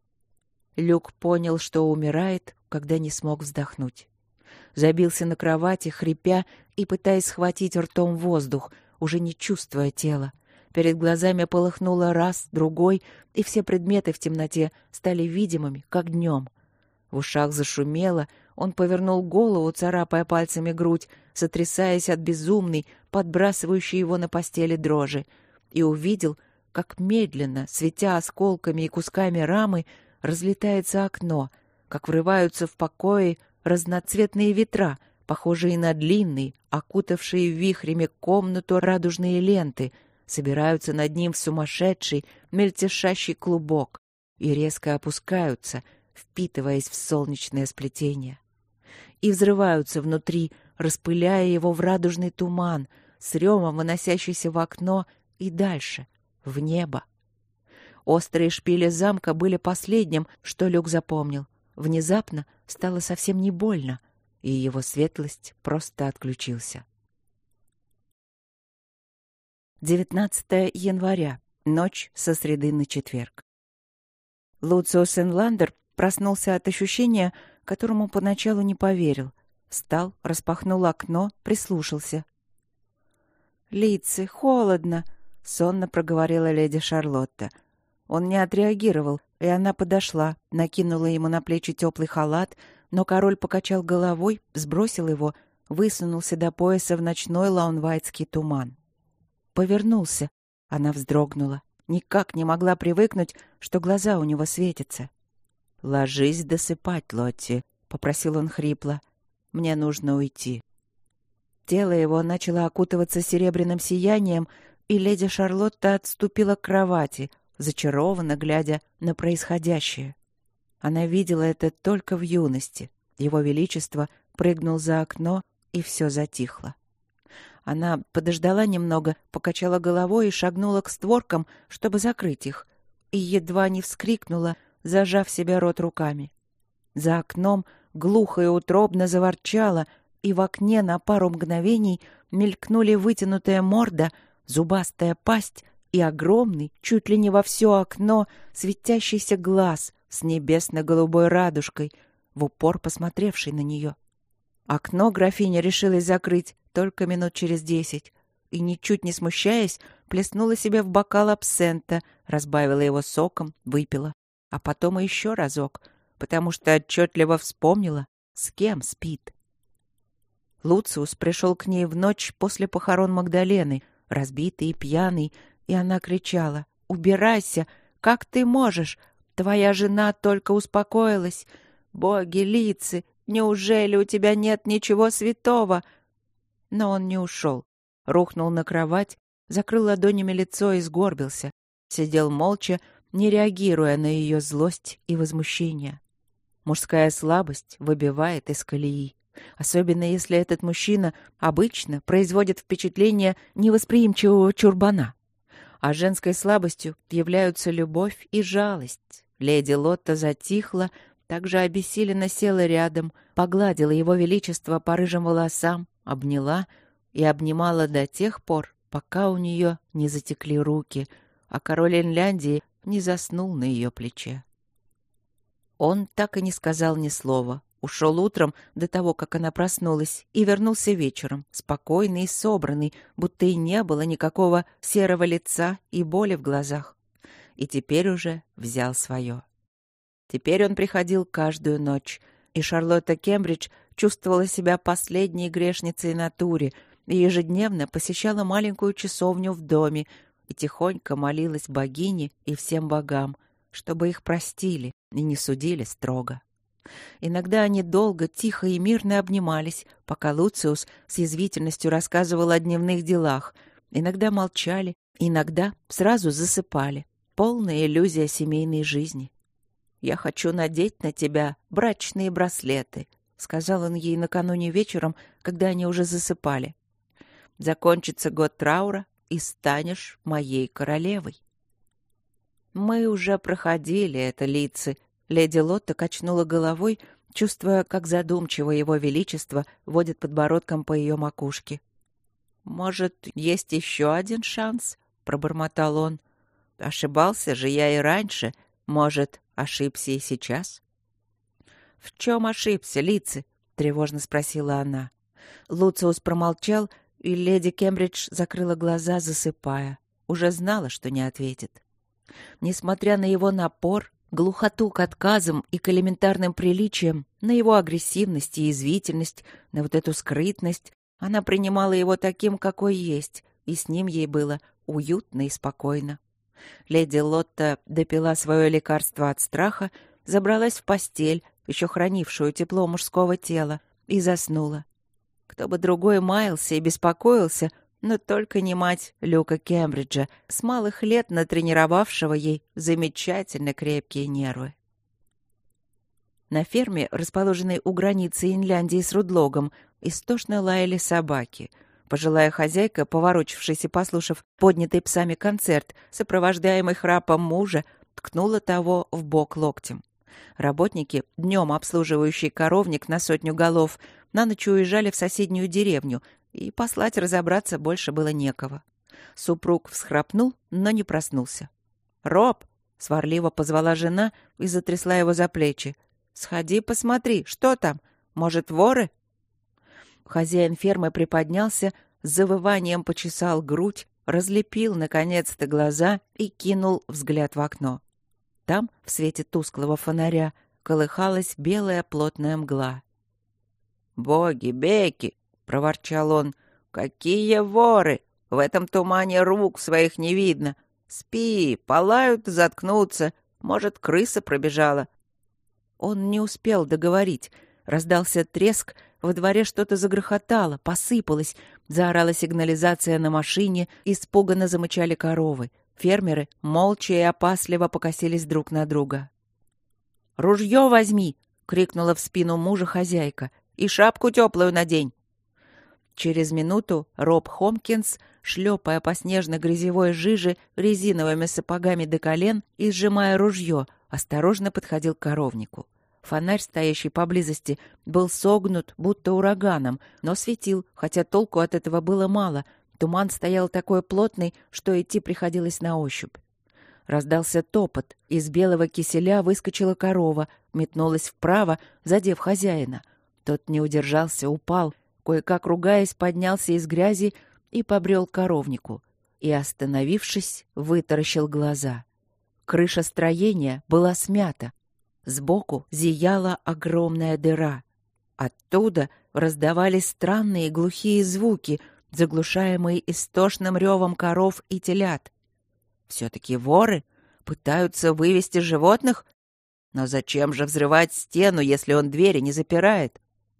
A: Люк понял, что умирает, когда не смог вздохнуть. Забился на кровати, хрипя и пытаясь схватить ртом воздух, уже не чувствуя тела. Перед глазами полыхнуло раз, другой, и все предметы в темноте стали видимыми, как днем. В ушах зашумело, он повернул голову, царапая пальцами грудь, сотрясаясь от безумной, подбрасывающей его на постели дрожи, и увидел, как медленно, светя осколками и кусками рамы, разлетается окно, как врываются в покои разноцветные ветра, похожие на длинные, окутавшие вихрями комнату радужные ленты, собираются над ним в сумасшедший, мельтешащий клубок и резко опускаются, впитываясь в солнечное сплетение. И взрываются внутри, распыляя его в радужный туман, с ревом выносящийся в окно и дальше, в небо. Острые шпили замка были последним, что Люк запомнил. Внезапно стало совсем не больно, и его светлость просто отключился. 19 января. Ночь со среды на четверг. Луциус Энландер проснулся от ощущения, которому поначалу не поверил. Встал, распахнул окно, прислушался. «Лици, холодно!» — сонно проговорила леди Шарлотта. Он не отреагировал, и она подошла, накинула ему на плечи теплый халат, но король покачал головой, сбросил его, высунулся до пояса в ночной лаунвайтский туман. Повернулся. Она вздрогнула. Никак не могла привыкнуть, что глаза у него светятся. «Ложись досыпать, Лотти», — попросил он хрипло. «Мне нужно уйти». Тело его начало окутываться серебряным сиянием, и леди Шарлотта отступила к кровати, зачарованно глядя на происходящее. Она видела это только в юности. Его Величество прыгнул за окно, и все затихло. Она подождала немного, покачала головой и шагнула к створкам, чтобы закрыть их, и едва не вскрикнула, зажав себе рот руками. За окном глухо и утробно заворчало, и в окне на пару мгновений мелькнули вытянутая морда, зубастая пасть и огромный, чуть ли не во все окно, светящийся глаз с небесно-голубой радужкой, в упор посмотревший на нее. Окно графиня решилась закрыть только минут через 10 и, ничуть не смущаясь, плеснула себе в бокал абсента, разбавила его соком, выпила, а потом и еще разок, потому что отчетливо вспомнила, с кем спит. Луциус пришел к ней в ночь после похорон Магдалены, разбитый и пьяный, и она кричала: «Убирайся! Как ты можешь? Твоя жена только успокоилась. Боги, Лици, неужели у тебя нет ничего святого?» Но он не ушел. Рухнул на кровать, закрыл ладонями лицо и сгорбился. Сидел молча, не реагируя на ее злость и возмущение. Мужская слабость выбивает из колеи. Особенно если этот мужчина обычно производит впечатление невосприимчивого чурбана. А женской слабостью являются любовь и жалость. Леди Лотта затихла, также обессиленно села рядом, погладила его величество по рыжим волосам, обняла и обнимала до тех пор, пока у нее не затекли руки, а король Инляндии не заснул на ее плече. Он так и не сказал ни слова, Ушел утром до того, как она проснулась, и вернулся вечером, спокойный и собранный, будто и не было никакого серого лица и боли в глазах. И теперь уже взял свое. Теперь он приходил каждую ночь, и Шарлотта Кембридж чувствовала себя последней грешницей на туре и ежедневно посещала маленькую часовню в доме и тихонько молилась богине и всем богам, чтобы их простили и не судили строго. Иногда они долго, тихо и мирно обнимались, пока Луциус с язвительностью рассказывал о дневных делах. Иногда молчали, иногда сразу засыпали. Полная иллюзия семейной жизни. «Я хочу надеть на тебя брачные браслеты», — сказал он ей накануне вечером, когда они уже засыпали. «Закончится год траура, и станешь моей королевой». «Мы уже проходили это, Лици», — леди Лотта качнула головой, чувствуя, как задумчиво его величество водит подбородком по ее макушке. «Может, есть еще один шанс?» — пробормотал он. «Ошибался же я и раньше. Может, ошибся и сейчас?» «В чем ошибся, Лици?» — тревожно спросила она. Луциус промолчал, и леди Кембридж закрыла глаза, засыпая. Уже знала, что не ответит. Несмотря на его напор, глухоту к отказам и к элементарным приличиям, на его агрессивность и язвительность, на вот эту скрытность, она принимала его таким, какой есть, и с ним ей было уютно и спокойно. Леди Лотта допила свое лекарство от страха, забралась в постель, еще хранившую тепло мужского тела, и заснула. Кто бы другой маялся и беспокоился, но только не мать Люка Кембриджа, с малых лет натренировавшего ей замечательно крепкие нервы. На ферме, расположенной у границы Инляндии с Рудлогом, истошно лаяли собаки. Пожилая хозяйка, поворочившись и послушав поднятый псами концерт, сопровождаемый храпом мужа, ткнула того в бок локтем. Работники, днем обслуживающие коровник на 100 голов, на ночь уезжали в соседнюю деревню, и послать разобраться больше было некого. Супруг всхрапнул, но не проснулся. «Роб!» — сварливо позвала жена и затрясла его за плечи. «Сходи, посмотри, что там? Может, воры?» Хозяин фермы приподнялся, с завыванием почесал грудь, разлепил, наконец-то, глаза и кинул взгляд в окно. Там, в свете тусклого фонаря, колыхалась белая плотная мгла. «Боги, Бекки!» — проворчал он. «Какие воры! В этом тумане рук своих не видно. Спи, полают, заткнутся. Может, крыса пробежала». Он не успел договорить. Раздался треск, во дворе что-то загрохотало, посыпалось, заорала сигнализация на машине, испуганно замычали коровы. Фермеры молча и опасливо покосились друг на друга. «Ружье возьми!» — крикнула в спину мужа хозяйка. «И шапку теплую надень!» Через минуту Роб Хомкинс, шлепая по снежно-грязевой жиже резиновыми сапогами до колен и сжимая ружье, осторожно подходил к коровнику. Фонарь, стоящий поблизости, был согнут, будто ураганом, но светил, хотя толку от этого было мало. Туман стоял такой плотный, что идти приходилось на ощупь. Раздался топот. Из белого киселя выскочила корова, метнулась вправо, задев хозяина. Тот не удержался, упал, кое-как ругаясь, поднялся из грязи и побрел к коровнику. И, остановившись, вытаращил глаза. Крыша строения была смята. Сбоку зияла огромная дыра. Оттуда раздавались странные глухие звуки, заглушаемые истошным ревом коров и телят. Все-таки воры пытаются вывести животных? Но зачем же взрывать стену, если он двери не запирает?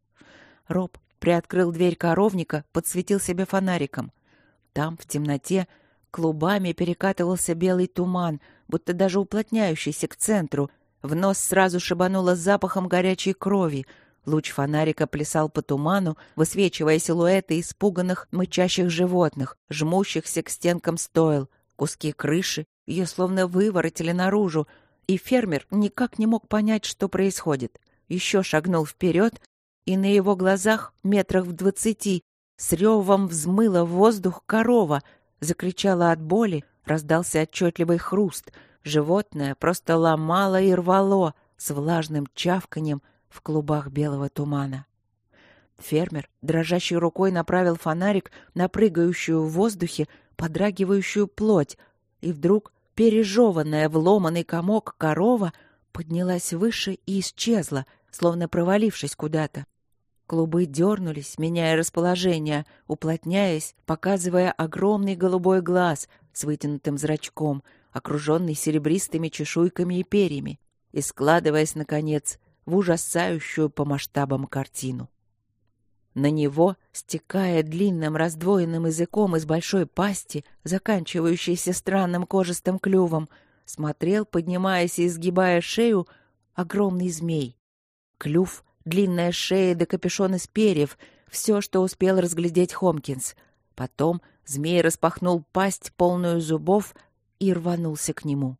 A: Роб приоткрыл дверь коровника, подсветил себе фонариком. Там, в темноте, клубами перекатывался белый туман, будто даже уплотняющийся к центру. В нос сразу шибануло запахом горячей крови. Луч фонарика плясал по туману, высвечивая силуэты испуганных, мычащих животных, жмущихся к стенкам стойл. Куски крыши ее словно выворотили наружу, и фермер никак не мог понять, что происходит. Еще шагнул вперед, и на его глазах, метрах в 20, с ревом взмыла в воздух корова, закричала от боли, раздался отчетливый хруст. Животное просто ломало и рвало с влажным чавканьем, в клубах белого тумана. Фермер дрожащей рукой направил фонарик на прыгающую в воздухе подрагивающую плоть, и вдруг пережеванная в ломаный комок корова поднялась выше и исчезла, словно провалившись куда-то. Клубы дернулись, меняя расположение, уплотняясь, показывая огромный голубой глаз с вытянутым зрачком, окруженный серебристыми чешуйками и перьями, и складываясь, наконец, в ужасающую по масштабам картину. На него, стекая длинным раздвоенным языком из большой пасти, заканчивающейся странным кожистым клювом, смотрел, поднимаясь и изгибая шею, огромный змей. Клюв, длинная шея да капюшон из перьев — все, что успел разглядеть Хомкинс. Потом змей распахнул пасть, полную зубов, и рванулся к нему.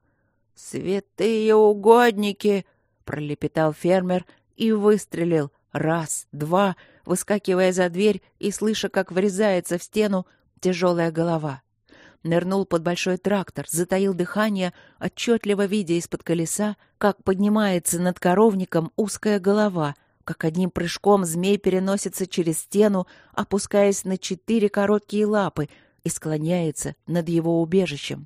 A: «Святые угодники!» — пролепетал фермер и выстрелил. Раз, два, выскакивая за дверь и слыша, как врезается в стену тяжелая голова. Нырнул под большой трактор, затаил дыхание, отчетливо видя из-под колеса, как поднимается над коровником узкая голова, как одним прыжком змей переносится через стену, опускаясь на 4 короткие лапы, и склоняется над его убежищем.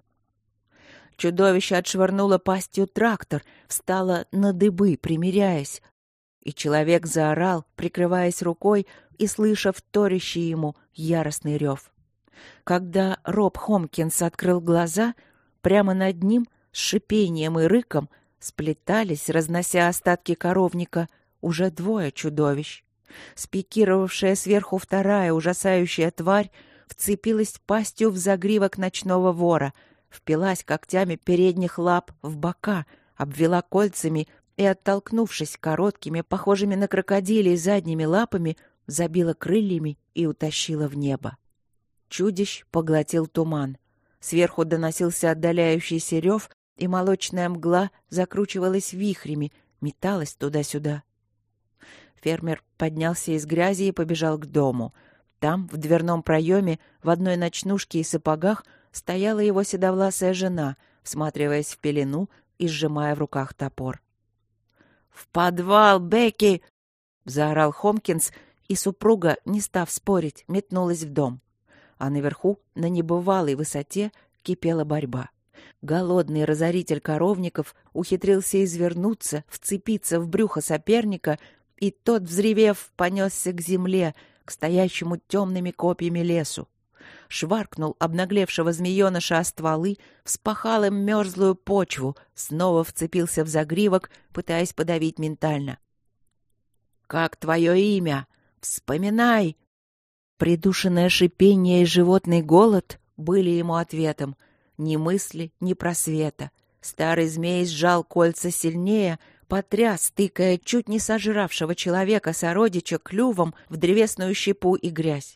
A: Чудовище отшвырнуло пастью трактор, встало на дыбы, примиряясь. И человек заорал, прикрываясь рукой и слыша вторящий ему яростный рев. Когда Роб Хомкинс открыл глаза, прямо над ним с шипением и рыком сплетались, разнося остатки коровника, уже 2 чудовищ. Спикировавшая сверху вторая ужасающая тварь вцепилась пастью в загривок ночного вора, впилась когтями передних лап в бока, обвела кольцами и, оттолкнувшись короткими, похожими на крокодилей задними лапами, забила крыльями и утащила в небо. Чудищ поглотил туман. Сверху доносился отдаляющийся рев, и молочная мгла закручивалась вихрями, металась туда-сюда. Фермер поднялся из грязи и побежал к дому. Там, в дверном проеме, в одной ночнушке и сапогах, стояла его седовласая жена, всматриваясь в пелену и сжимая в руках топор. «В подвал, Бекки!» — заорал Хомкинс, и супруга, не став спорить, метнулась в дом. А наверху, на небывалой высоте, кипела борьба. Голодный разоритель коровников ухитрился извернуться, вцепиться в брюхо соперника, и тот, взревев, понесся к земле, к стоящему темными копьями лесу. Шваркнул обнаглевшего змееныша о стволы, вспахал им мерзлую почву, снова вцепился в загривок, пытаясь подавить ментально. «Как твое имя? Вспоминай!» Придушенное шипение и животный голод были ему ответом. Ни мысли, ни просвета. Старый змей сжал кольца сильнее, потряс, тыкая чуть не сожравшего человека-сородича клювом в древесную щепу и грязь.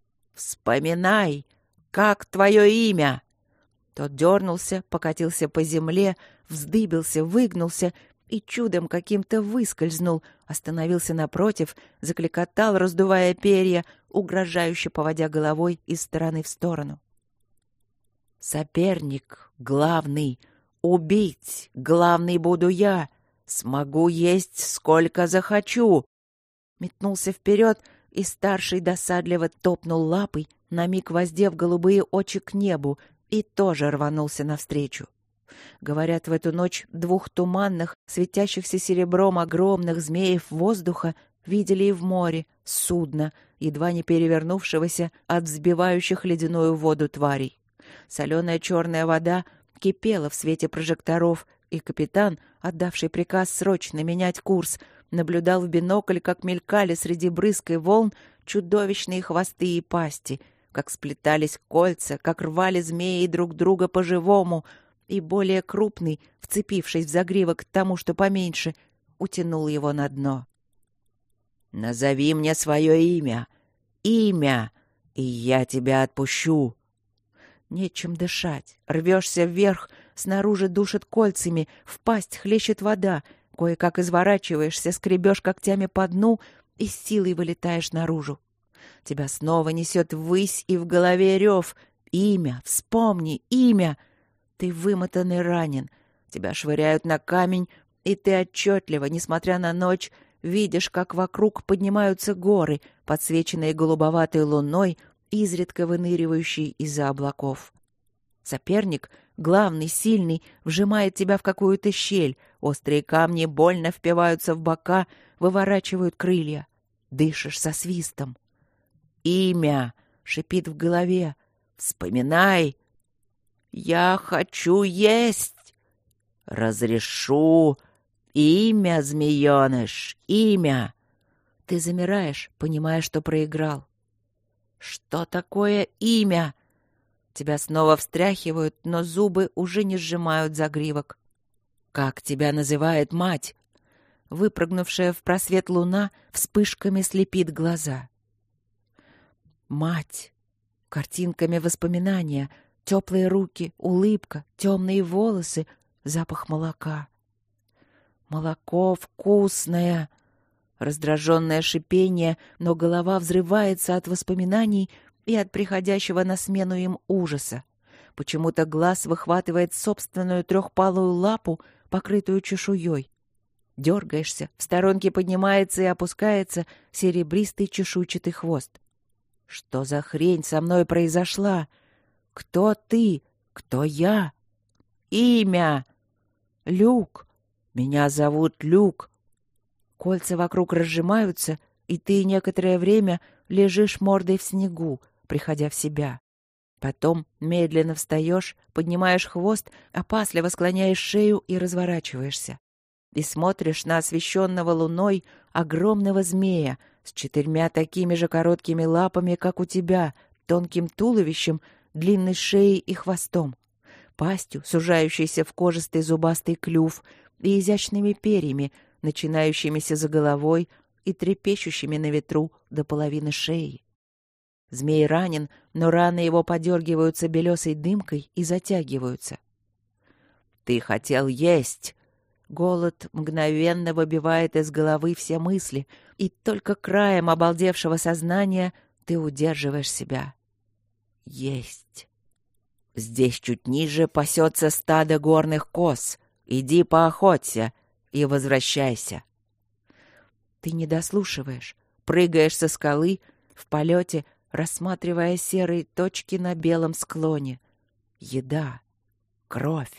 A: «Вспоминай! Как твое имя?» Тот дернулся, покатился по земле, вздыбился, выгнулся и чудом каким-то выскользнул, остановился напротив, закликотал, раздувая перья, угрожающе поводя головой из стороны в сторону. «Соперник главный, убить главный буду я, смогу есть сколько захочу!» Метнулся вперед, и старший досадливо топнул лапой, на миг воздев голубые очи к небу, и тоже рванулся навстречу. Говорят, в эту ночь 2 туманных, светящихся серебром огромных змеев воздуха видели и в море судно, едва не перевернувшегося от взбивающих ледяную воду тварей. Соленая черная вода кипела в свете прожекторов, и капитан, отдавший приказ срочно менять курс, наблюдал в бинокль, как мелькали среди брызг и волн чудовищные хвосты и пасти, как сплетались кольца, как рвали змеи друг друга по-живому, и более крупный, вцепившись в загривок к тому, что поменьше, утянул его на дно. «Назови мне свое имя! Имя! И я тебя отпущу!» Нечем дышать. Рвешься вверх, снаружи душит кольцами, в пасть хлещет вода, кое-как изворачиваешься, скребешь когтями по дну и с силой вылетаешь наружу. Тебя снова несет ввысь, и в голове рев. Имя! Вспомни! Имя! Ты вымотан и ранен. Тебя швыряют на камень, И ты отчетливо, несмотря на ночь, видишь, как вокруг поднимаются горы, подсвеченные голубоватой луной, изредка выныривающей из-за облаков. Соперник, главный, сильный, вжимает тебя в какую-то щель, острые камни больно впиваются в бока, выворачивают крылья. Дышишь со свистом. «Имя!» — шипит в голове. «Вспоминай!» «Я хочу есть!» «Разрешу!» «Имя, змееныш, имя!» Ты замираешь, понимая, что проиграл. «Что такое имя?» Тебя снова встряхивают, но зубы уже не сжимают загривок. «Как тебя называет мать?» Выпрыгнувшая в просвет луна вспышками слепит глаза. Мать. Картинками воспоминания. Теплые руки, улыбка, темные волосы, запах молока. Молоко вкусное. Раздраженное шипение, но голова взрывается от воспоминаний и от приходящего на смену им ужаса. Почему-то глаз выхватывает собственную трехпалую лапу, покрытую чешуей. Дергаешься, в сторонке поднимается и опускается серебристый чешуйчатый хвост. Что за хрень со мной произошла? Кто ты? Кто я? Имя! Люк. Меня зовут Люк. Кольца вокруг разжимаются, и ты некоторое время лежишь мордой в снегу, приходя в себя. Потом медленно встаешь, поднимаешь хвост, опасливо склоняешь шею и разворачиваешься. И смотришь на освещенного луной огромного змея с 4 такими же короткими лапами, как у тебя, тонким туловищем, длинной шеей и хвостом, пастью, сужающейся в кожистый зубастый клюв, и изящными перьями, начинающимися за головой и трепещущими на ветру до половины шеи. Змей ранен, но раны его подергиваются белесой дымкой и затягиваются. «Ты хотел есть!» Голод мгновенно выбивает из головы все мысли, и только краем обалдевшего сознания ты удерживаешь себя. Есть. Здесь чуть ниже пасется стадо горных коз. Иди поохоться и возвращайся. Ты не дослушиваешь, прыгаешь со скалы, в полете рассматривая серые точки на белом склоне. Еда. Кровь.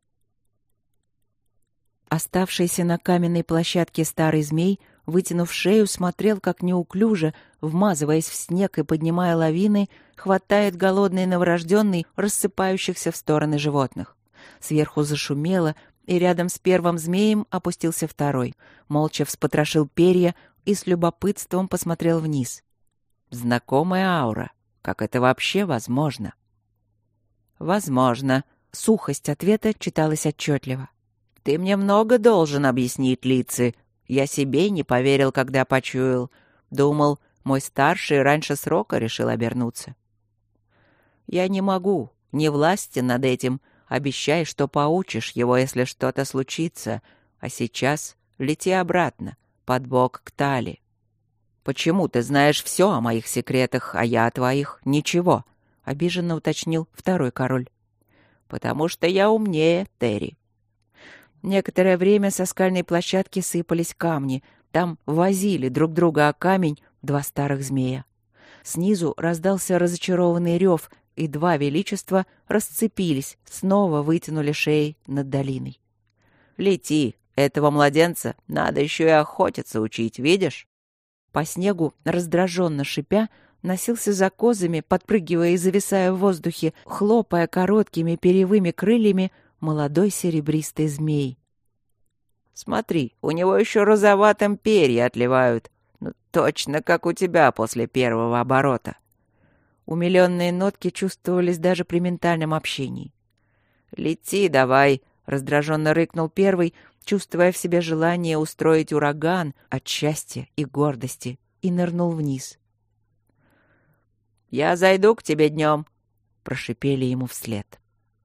A: Оставшийся на каменной площадке старый змей, вытянув шею, смотрел, как неуклюже, вмазываясь в снег и поднимая лавины, хватает голодный новорожденный рассыпающихся в стороны животных. Сверху зашумело, и рядом с первым змеем опустился второй. Молча вспотрошил перья и с любопытством посмотрел вниз. Знакомая аура. Как это вообще возможно? Возможно. Сухость ответа читалась отчетливо. Ты мне много должен объяснить, Лици. Я себе не поверил, когда почуял. Думал, мой старший раньше срока решил обернуться. Я не могу, не властен над этим. Обещай, что поучишь его, если что-то случится. А сейчас лети обратно, под бок к Тали. Почему ты знаешь все о моих секретах, а я о твоих ничего? Обиженно уточнил второй король. Потому что я умнее, Терри. Некоторое время со скальной площадки сыпались камни. Там возили друг друга о камень 2 старых змея. Снизу раздался разочарованный рев, и 2 величества расцепились, снова вытянули шеи над долиной. «Лети! Этого младенца надо еще и охотиться учить, видишь?» По снегу, раздраженно шипя, носился за козами, подпрыгивая и зависая в воздухе, хлопая короткими перьевыми крыльями, молодой серебристый змей. «Смотри, у него еще розоватым перья отливают. Ну, точно, как у тебя после первого оборота». Умиленные нотки чувствовались даже при ментальном общении. «Лети давай!» — раздраженно рыкнул первый, чувствуя в себе желание устроить ураган от счастья и гордости, и нырнул вниз. «Я зайду к тебе днем!» — прошипели ему вслед.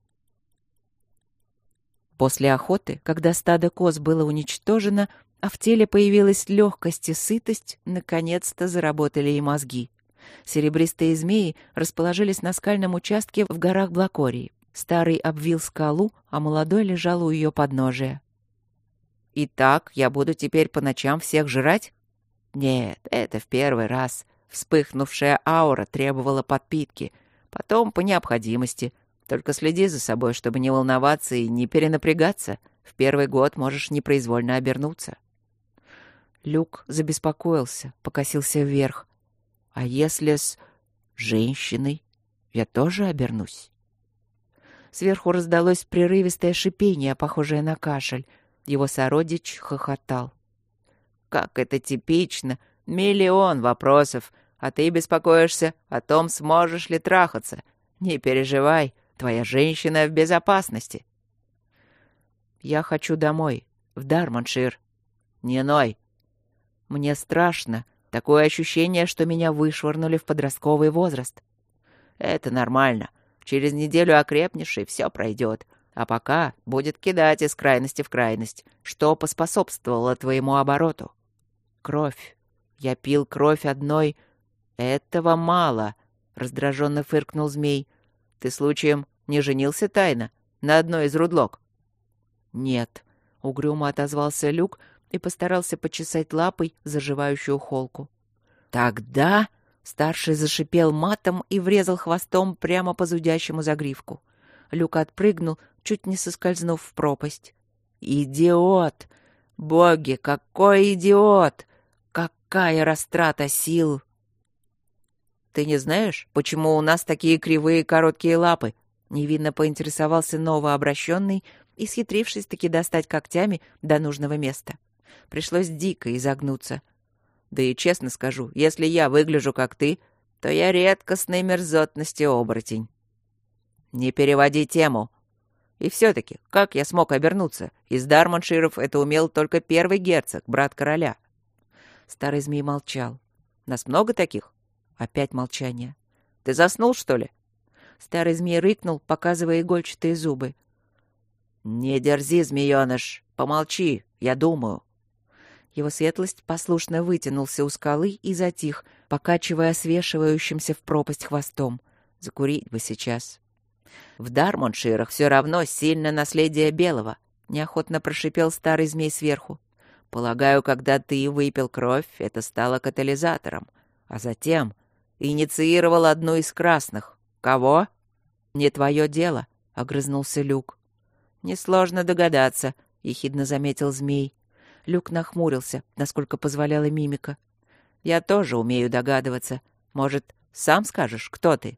A: После охоты, когда стадо коз было уничтожено, а в теле появилась легкость и сытость, наконец-то заработали и мозги. Серебристые змеи расположились на скальном участке в горах Блакории. Старый обвил скалу, а молодой лежал у ее подножия. И так я буду теперь по ночам всех жрать? Нет, это в первый раз. Вспыхнувшая аура требовала подпитки. Потом по необходимости. Только следи за собой, чтобы не волноваться и не перенапрягаться. В первый год можешь непроизвольно обернуться. Люк забеспокоился, покосился вверх. А если с женщиной я тоже обернусь? Сверху раздалось прерывистое шипение, похожее на кашель. Его сородич хохотал. «Как это типично! Миллион вопросов! А ты беспокоишься о том, сможешь ли трахаться. Не переживай, твоя женщина в безопасности». «Я хочу домой, в Дармоншир». «Не ной». «Мне страшно. Такое ощущение, что меня вышвырнули в подростковый возраст». «Это нормально. Через неделю окрепнешь, и все пройдет. А пока будет кидать из крайности в крайность, что поспособствовало твоему обороту. Кровь. Я пил кровь одной. Этого мало», — раздраженно фыркнул змей. «Ты случаем не женился тайно на одной из рудлок?» «Нет», — угрюмо отозвался Люк и постарался почесать лапой заживающую холку. «Тогда...» — старший зашипел матом и врезал хвостом прямо по зудящему загривку. Люк отпрыгнул, чуть не соскользнув в пропасть. «Идиот! Боги, какой идиот! Какая растрата сил!» «Ты не знаешь, почему у нас такие кривые короткие лапы?» Невинно поинтересовался новообращенный и, схитрившись-таки достать когтями до нужного места. Пришлось дико изогнуться. «Да и честно скажу, если я выгляжу как ты, то я редкостной мерзотности оборотень». «Не переводи тему. И все-таки, как я смог обернуться? Из Дармонширов это умел только первый герцог, брат короля». Старый змей молчал. «Нас много таких?» Опять молчание. «Ты заснул, что ли?» Старый змей рыкнул, показывая игольчатые зубы. «Не дерзи, змеёныш! Помолчи, я думаю». Его светлость послушно вытянулся у скалы и затих, покачивая свешивающимся в пропасть хвостом. Закурить бы сейчас. «В Дармонширах все равно сильно наследие белого», — неохотно прошипел старый змей сверху. «Полагаю, когда ты выпил кровь, это стало катализатором, а затем инициировал одну из красных. Кого?» «Не твое дело», — огрызнулся Люк. «Несложно догадаться», — ехидно заметил змей. Люк нахмурился, насколько позволяла мимика. «Я тоже умею догадываться. Может, сам скажешь, кто ты?»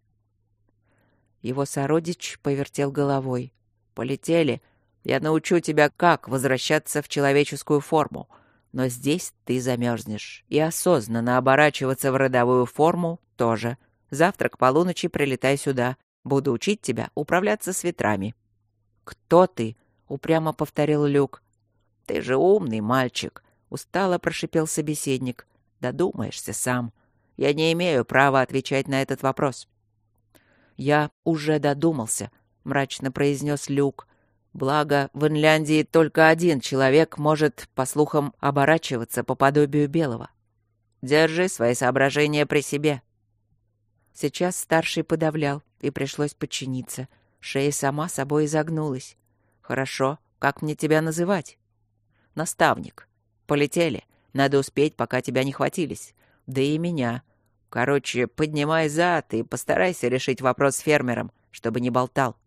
A: Его сородич повертел головой. «Полетели. Я научу тебя, как возвращаться в человеческую форму. Но здесь ты замерзнешь. И осознанно оборачиваться в родовую форму тоже. Завтра к полуночи прилетай сюда. Буду учить тебя управляться с ветрами». «Кто ты?» — упрямо повторил Люк. «Ты же умный мальчик», — устало прошипел собеседник. «Додумаешься сам. Я не имею права отвечать на этот вопрос». «Я уже додумался», — мрачно произнес Люк. «Благо, в Инляндии только один человек может, по слухам, оборачиваться по подобию белого. Держи свои соображения при себе». Сейчас старший подавлял, и пришлось подчиниться. Шея сама собой изогнулась. «Хорошо, как мне тебя называть?» «Наставник. Полетели. Надо успеть, пока тебя не хватились. Да и меня. Короче, поднимай зад и постарайся решить вопрос с фермером, чтобы не болтал».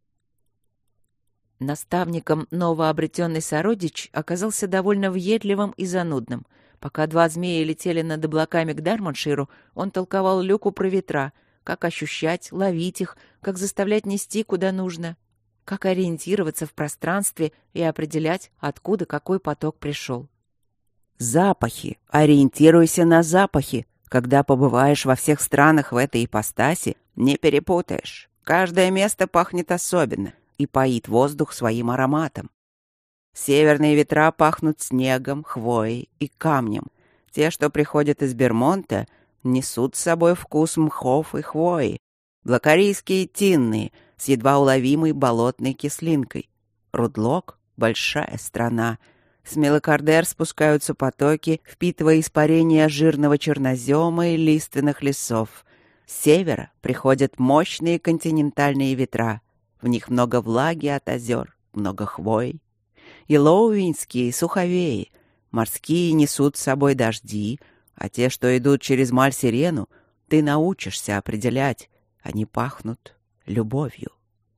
A: Наставником новообретенный сородич оказался довольно въедливым и занудным. Пока два змея летели над облаками к Дармонширу, он толковал Люку про ветра, как ощущать, ловить их, как заставлять нести куда нужно, как ориентироваться в пространстве и определять, откуда какой поток пришел. «Запахи. Ориентируйся на запахи. Когда побываешь во всех странах в этой ипостаси, не перепутаешь. Каждое место пахнет особенно и поит воздух своим ароматом. Северные ветра пахнут снегом, хвоей и камнем. Те, что приходят из Бермонта, несут с собой вкус мхов и хвои. Блакарийские тинные, с едва уловимой болотной кислинкой. Рудлок — большая страна. С Мелокардер спускаются потоки, впитывая испарения жирного чернозема и лиственных лесов. С севера приходят мощные континентальные ветра. В них много влаги от озер, много хвой. и лоуинские суховеи. Морские несут с собой дожди, а те, что идут через Маль-Сирену, ты научишься определять. Они пахнут любовью.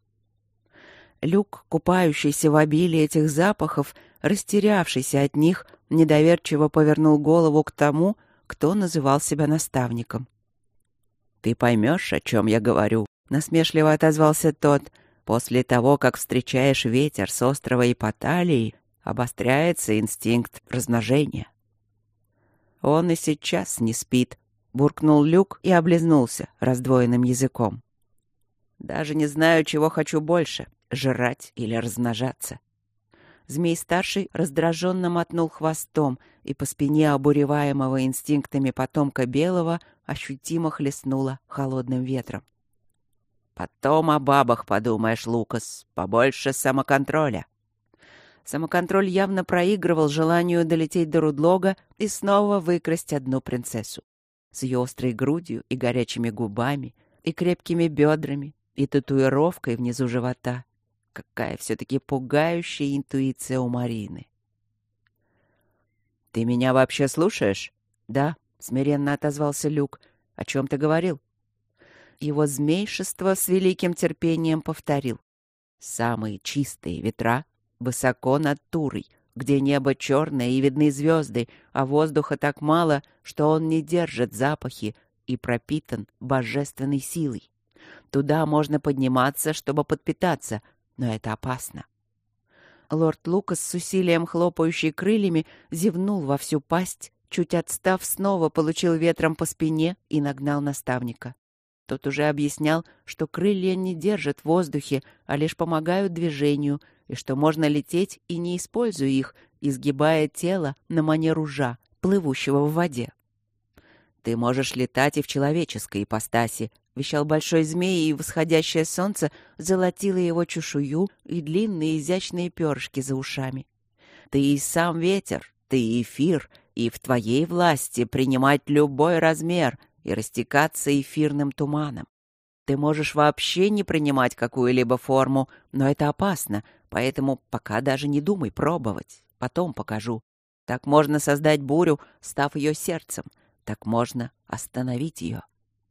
A: Люк, купающийся в обилии этих запахов, растерявшийся от них, недоверчиво повернул голову к тому, кто называл себя наставником. «Ты поймешь, о чем я говорю», — насмешливо отозвался тот. «После того, как встречаешь ветер с острова Ипаталии, обостряется инстинкт размножения». «Он и сейчас не спит», — буркнул Люк и облизнулся раздвоенным языком. «Даже не знаю, чего хочу больше — жрать или размножаться». Змей-старший раздраженно мотнул хвостом, и по спине обуреваемого инстинктами потомка белого ощутимо хлестнуло холодным ветром. «Потом о бабах подумаешь, Лукас. Побольше самоконтроля». Самоконтроль явно проигрывал желанию долететь до Рудлога и снова выкрасть одну принцессу. С ее острой грудью и горячими губами, и крепкими бедрами, и татуировкой внизу живота. Какая все-таки пугающая интуиция у Марины. «Ты меня вообще слушаешь?» «Да», — смиренно отозвался Люк. «О чем ты говорил?» Его змейшество с великим терпением повторил. «Самые чистые ветра высоко над Турой, где небо черное и видны звезды, а воздуха так мало, что он не держит запахи и пропитан божественной силой. Туда можно подниматься, чтобы подпитаться, но это опасно». Лорд Лукас, с усилием хлопающий крыльями, зевнул во всю пасть, чуть отстав, снова получил ветром по спине и нагнал наставника. Тот уже объяснял, что крылья не держат в воздухе, а лишь помогают движению, и что можно лететь и не используя их, изгибая тело на манер ужа, плывущего в воде. «Ты можешь летать и в человеческой ипостаси», — вещал большой змей, и восходящее солнце золотило его чешую и длинные изящные перышки за ушами. «Ты и сам ветер, ты эфир, и в твоей власти принимать любой размер и растекаться эфирным туманом. Ты можешь вообще не принимать какую-либо форму, но это опасно, поэтому пока даже не думай пробовать. Потом покажу. Так можно создать бурю, став ее сердцем. Так можно остановить ее».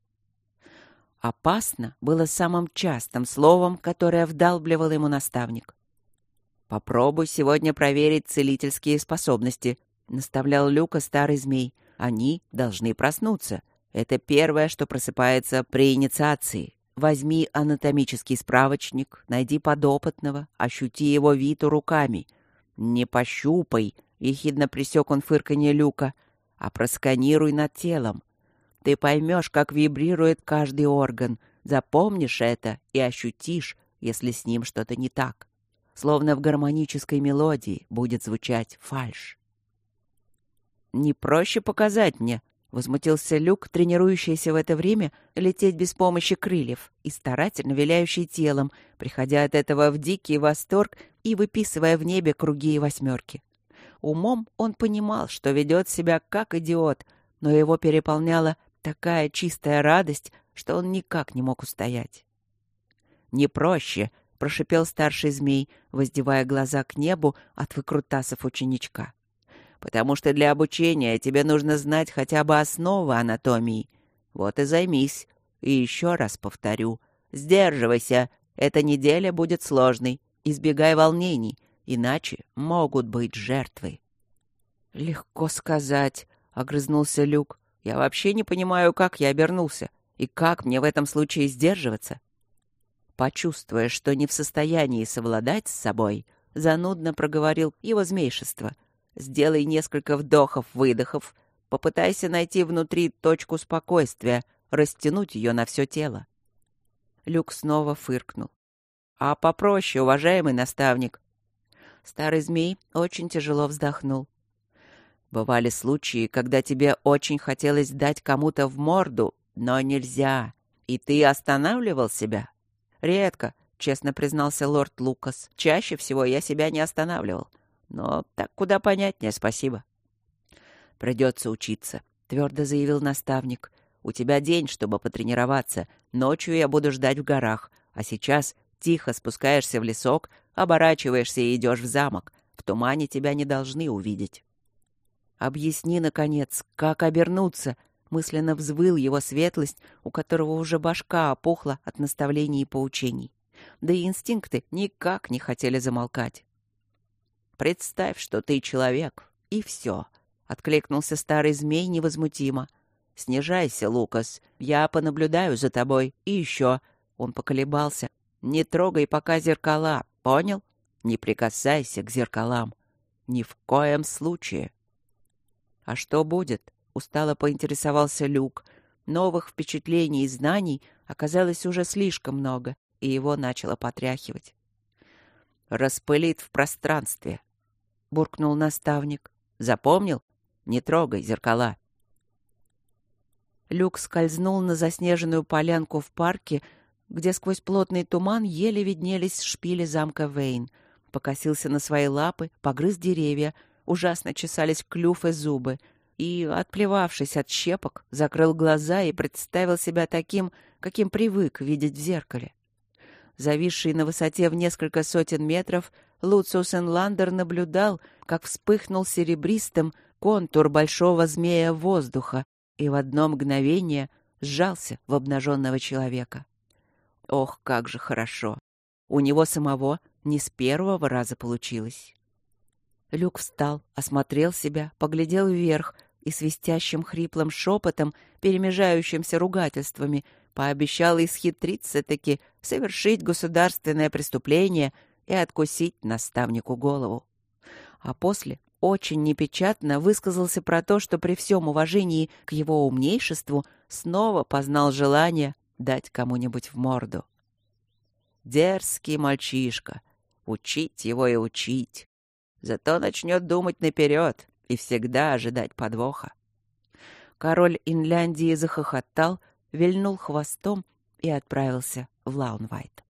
A: «Опасно» было самым частым словом, которое вдалбливал ему наставник. «Попробуй сегодня проверить целительские способности», — наставлял Люка старый змей. «Они должны проснуться. Это первое, что просыпается при инициации. Возьми анатомический справочник, найди подопытного, ощути его виту руками. Не пощупай», — ехидно пресек он фырканье Люка, — «а просканируй над телом. Ты поймешь, как вибрирует каждый орган, запомнишь это и ощутишь, если с ним что-то не так. Словно в гармонической мелодии будет звучать фальшь». «Не проще показать мне?» — возмутился Люк, тренирующийся в это время лететь без помощи крыльев и старательно виляющий телом, приходя от этого в дикий восторг и выписывая в небе круги и восьмерки. Умом он понимал, что ведет себя как идиот, но его переполняла такая чистая радость, что он никак не мог устоять. «Не проще», — прошипел старший змей, воздевая глаза к небу от выкрутасов ученичка. «Потому что для обучения тебе нужно знать хотя бы основы анатомии. Вот и займись. И еще раз повторю. Сдерживайся. Эта неделя будет сложной. Избегай волнений, иначе могут быть жертвы». «Легко сказать», — огрызнулся Люк. «Я вообще не понимаю, как я обернулся. И как мне в этом случае сдерживаться?» Почувствуя, что не в состоянии совладать с собой, занудно проговорил его змейшество. «Сделай несколько вдохов-выдохов, попытайся найти внутри точку спокойствия, растянуть ее на все тело». Люк снова фыркнул. «А попроще, уважаемый наставник». Старый змей очень тяжело вздохнул. «Бывали случаи, когда тебе очень хотелось дать кому-то в морду, но нельзя, и ты останавливал себя?» «Редко», — честно признался лорд Лукас. «Чаще всего я себя не останавливал. Но так куда понятнее, спасибо». «Придется учиться», — твердо заявил наставник. «У тебя день, чтобы потренироваться. Ночью я буду ждать в горах, а сейчас тихо спускаешься в лесок, оборачиваешься и идешь в замок. В тумане тебя не должны увидеть. «Объясни, наконец, как обернуться?» — мысленно взвыл его светлость, у которого уже башка опухла от наставлений и поучений. Да и инстинкты никак не хотели замолкать. «Представь, что ты человек, и все», — откликнулся старый змей невозмутимо. «Снижайся, Лукас, я понаблюдаю за тобой. И еще...» — он поколебался. «Не трогай пока зеркала, понял? Не прикасайся к зеркалам. Ни в коем случае». «А что будет?» — устало поинтересовался Люк. Новых впечатлений и знаний оказалось уже слишком много, и его начало потряхивать. «Распылит в пространстве», — буркнул наставник. «Запомнил? Не трогай зеркала». Люк скользнул на заснеженную полянку в парке, где сквозь плотный туман еле виднелись шпили замка Вейн. Покосился на свои лапы, погрыз деревья, ужасно чесались клюв и зубы. И, отплевавшись от щепок, закрыл глаза и представил себя таким, каким привык видеть в зеркале. Зависший на высоте в несколько сотен метров, Луциус Энландер наблюдал, как вспыхнул серебристым контур большого змея воздуха и в одно мгновение сжался в обнаженного человека. Ох, как же хорошо! У него самого не с первого раза получилось. Люк встал, осмотрел себя, поглядел вверх и свистящим хриплым шепотом, перемежающимся ругательствами, пообещал исхитриться-таки совершить государственное преступление и откусить наставнику голову. А после очень непечатно высказался про то, что при всем уважении к его умнейшеству снова познал желание дать кому-нибудь в морду. Дерзкий мальчишка. Учить его и учить. Зато начнет думать наперед и всегда ожидать подвоха. Король Инляндии захохотал, вильнул хвостом и отправился в Лаунвайт.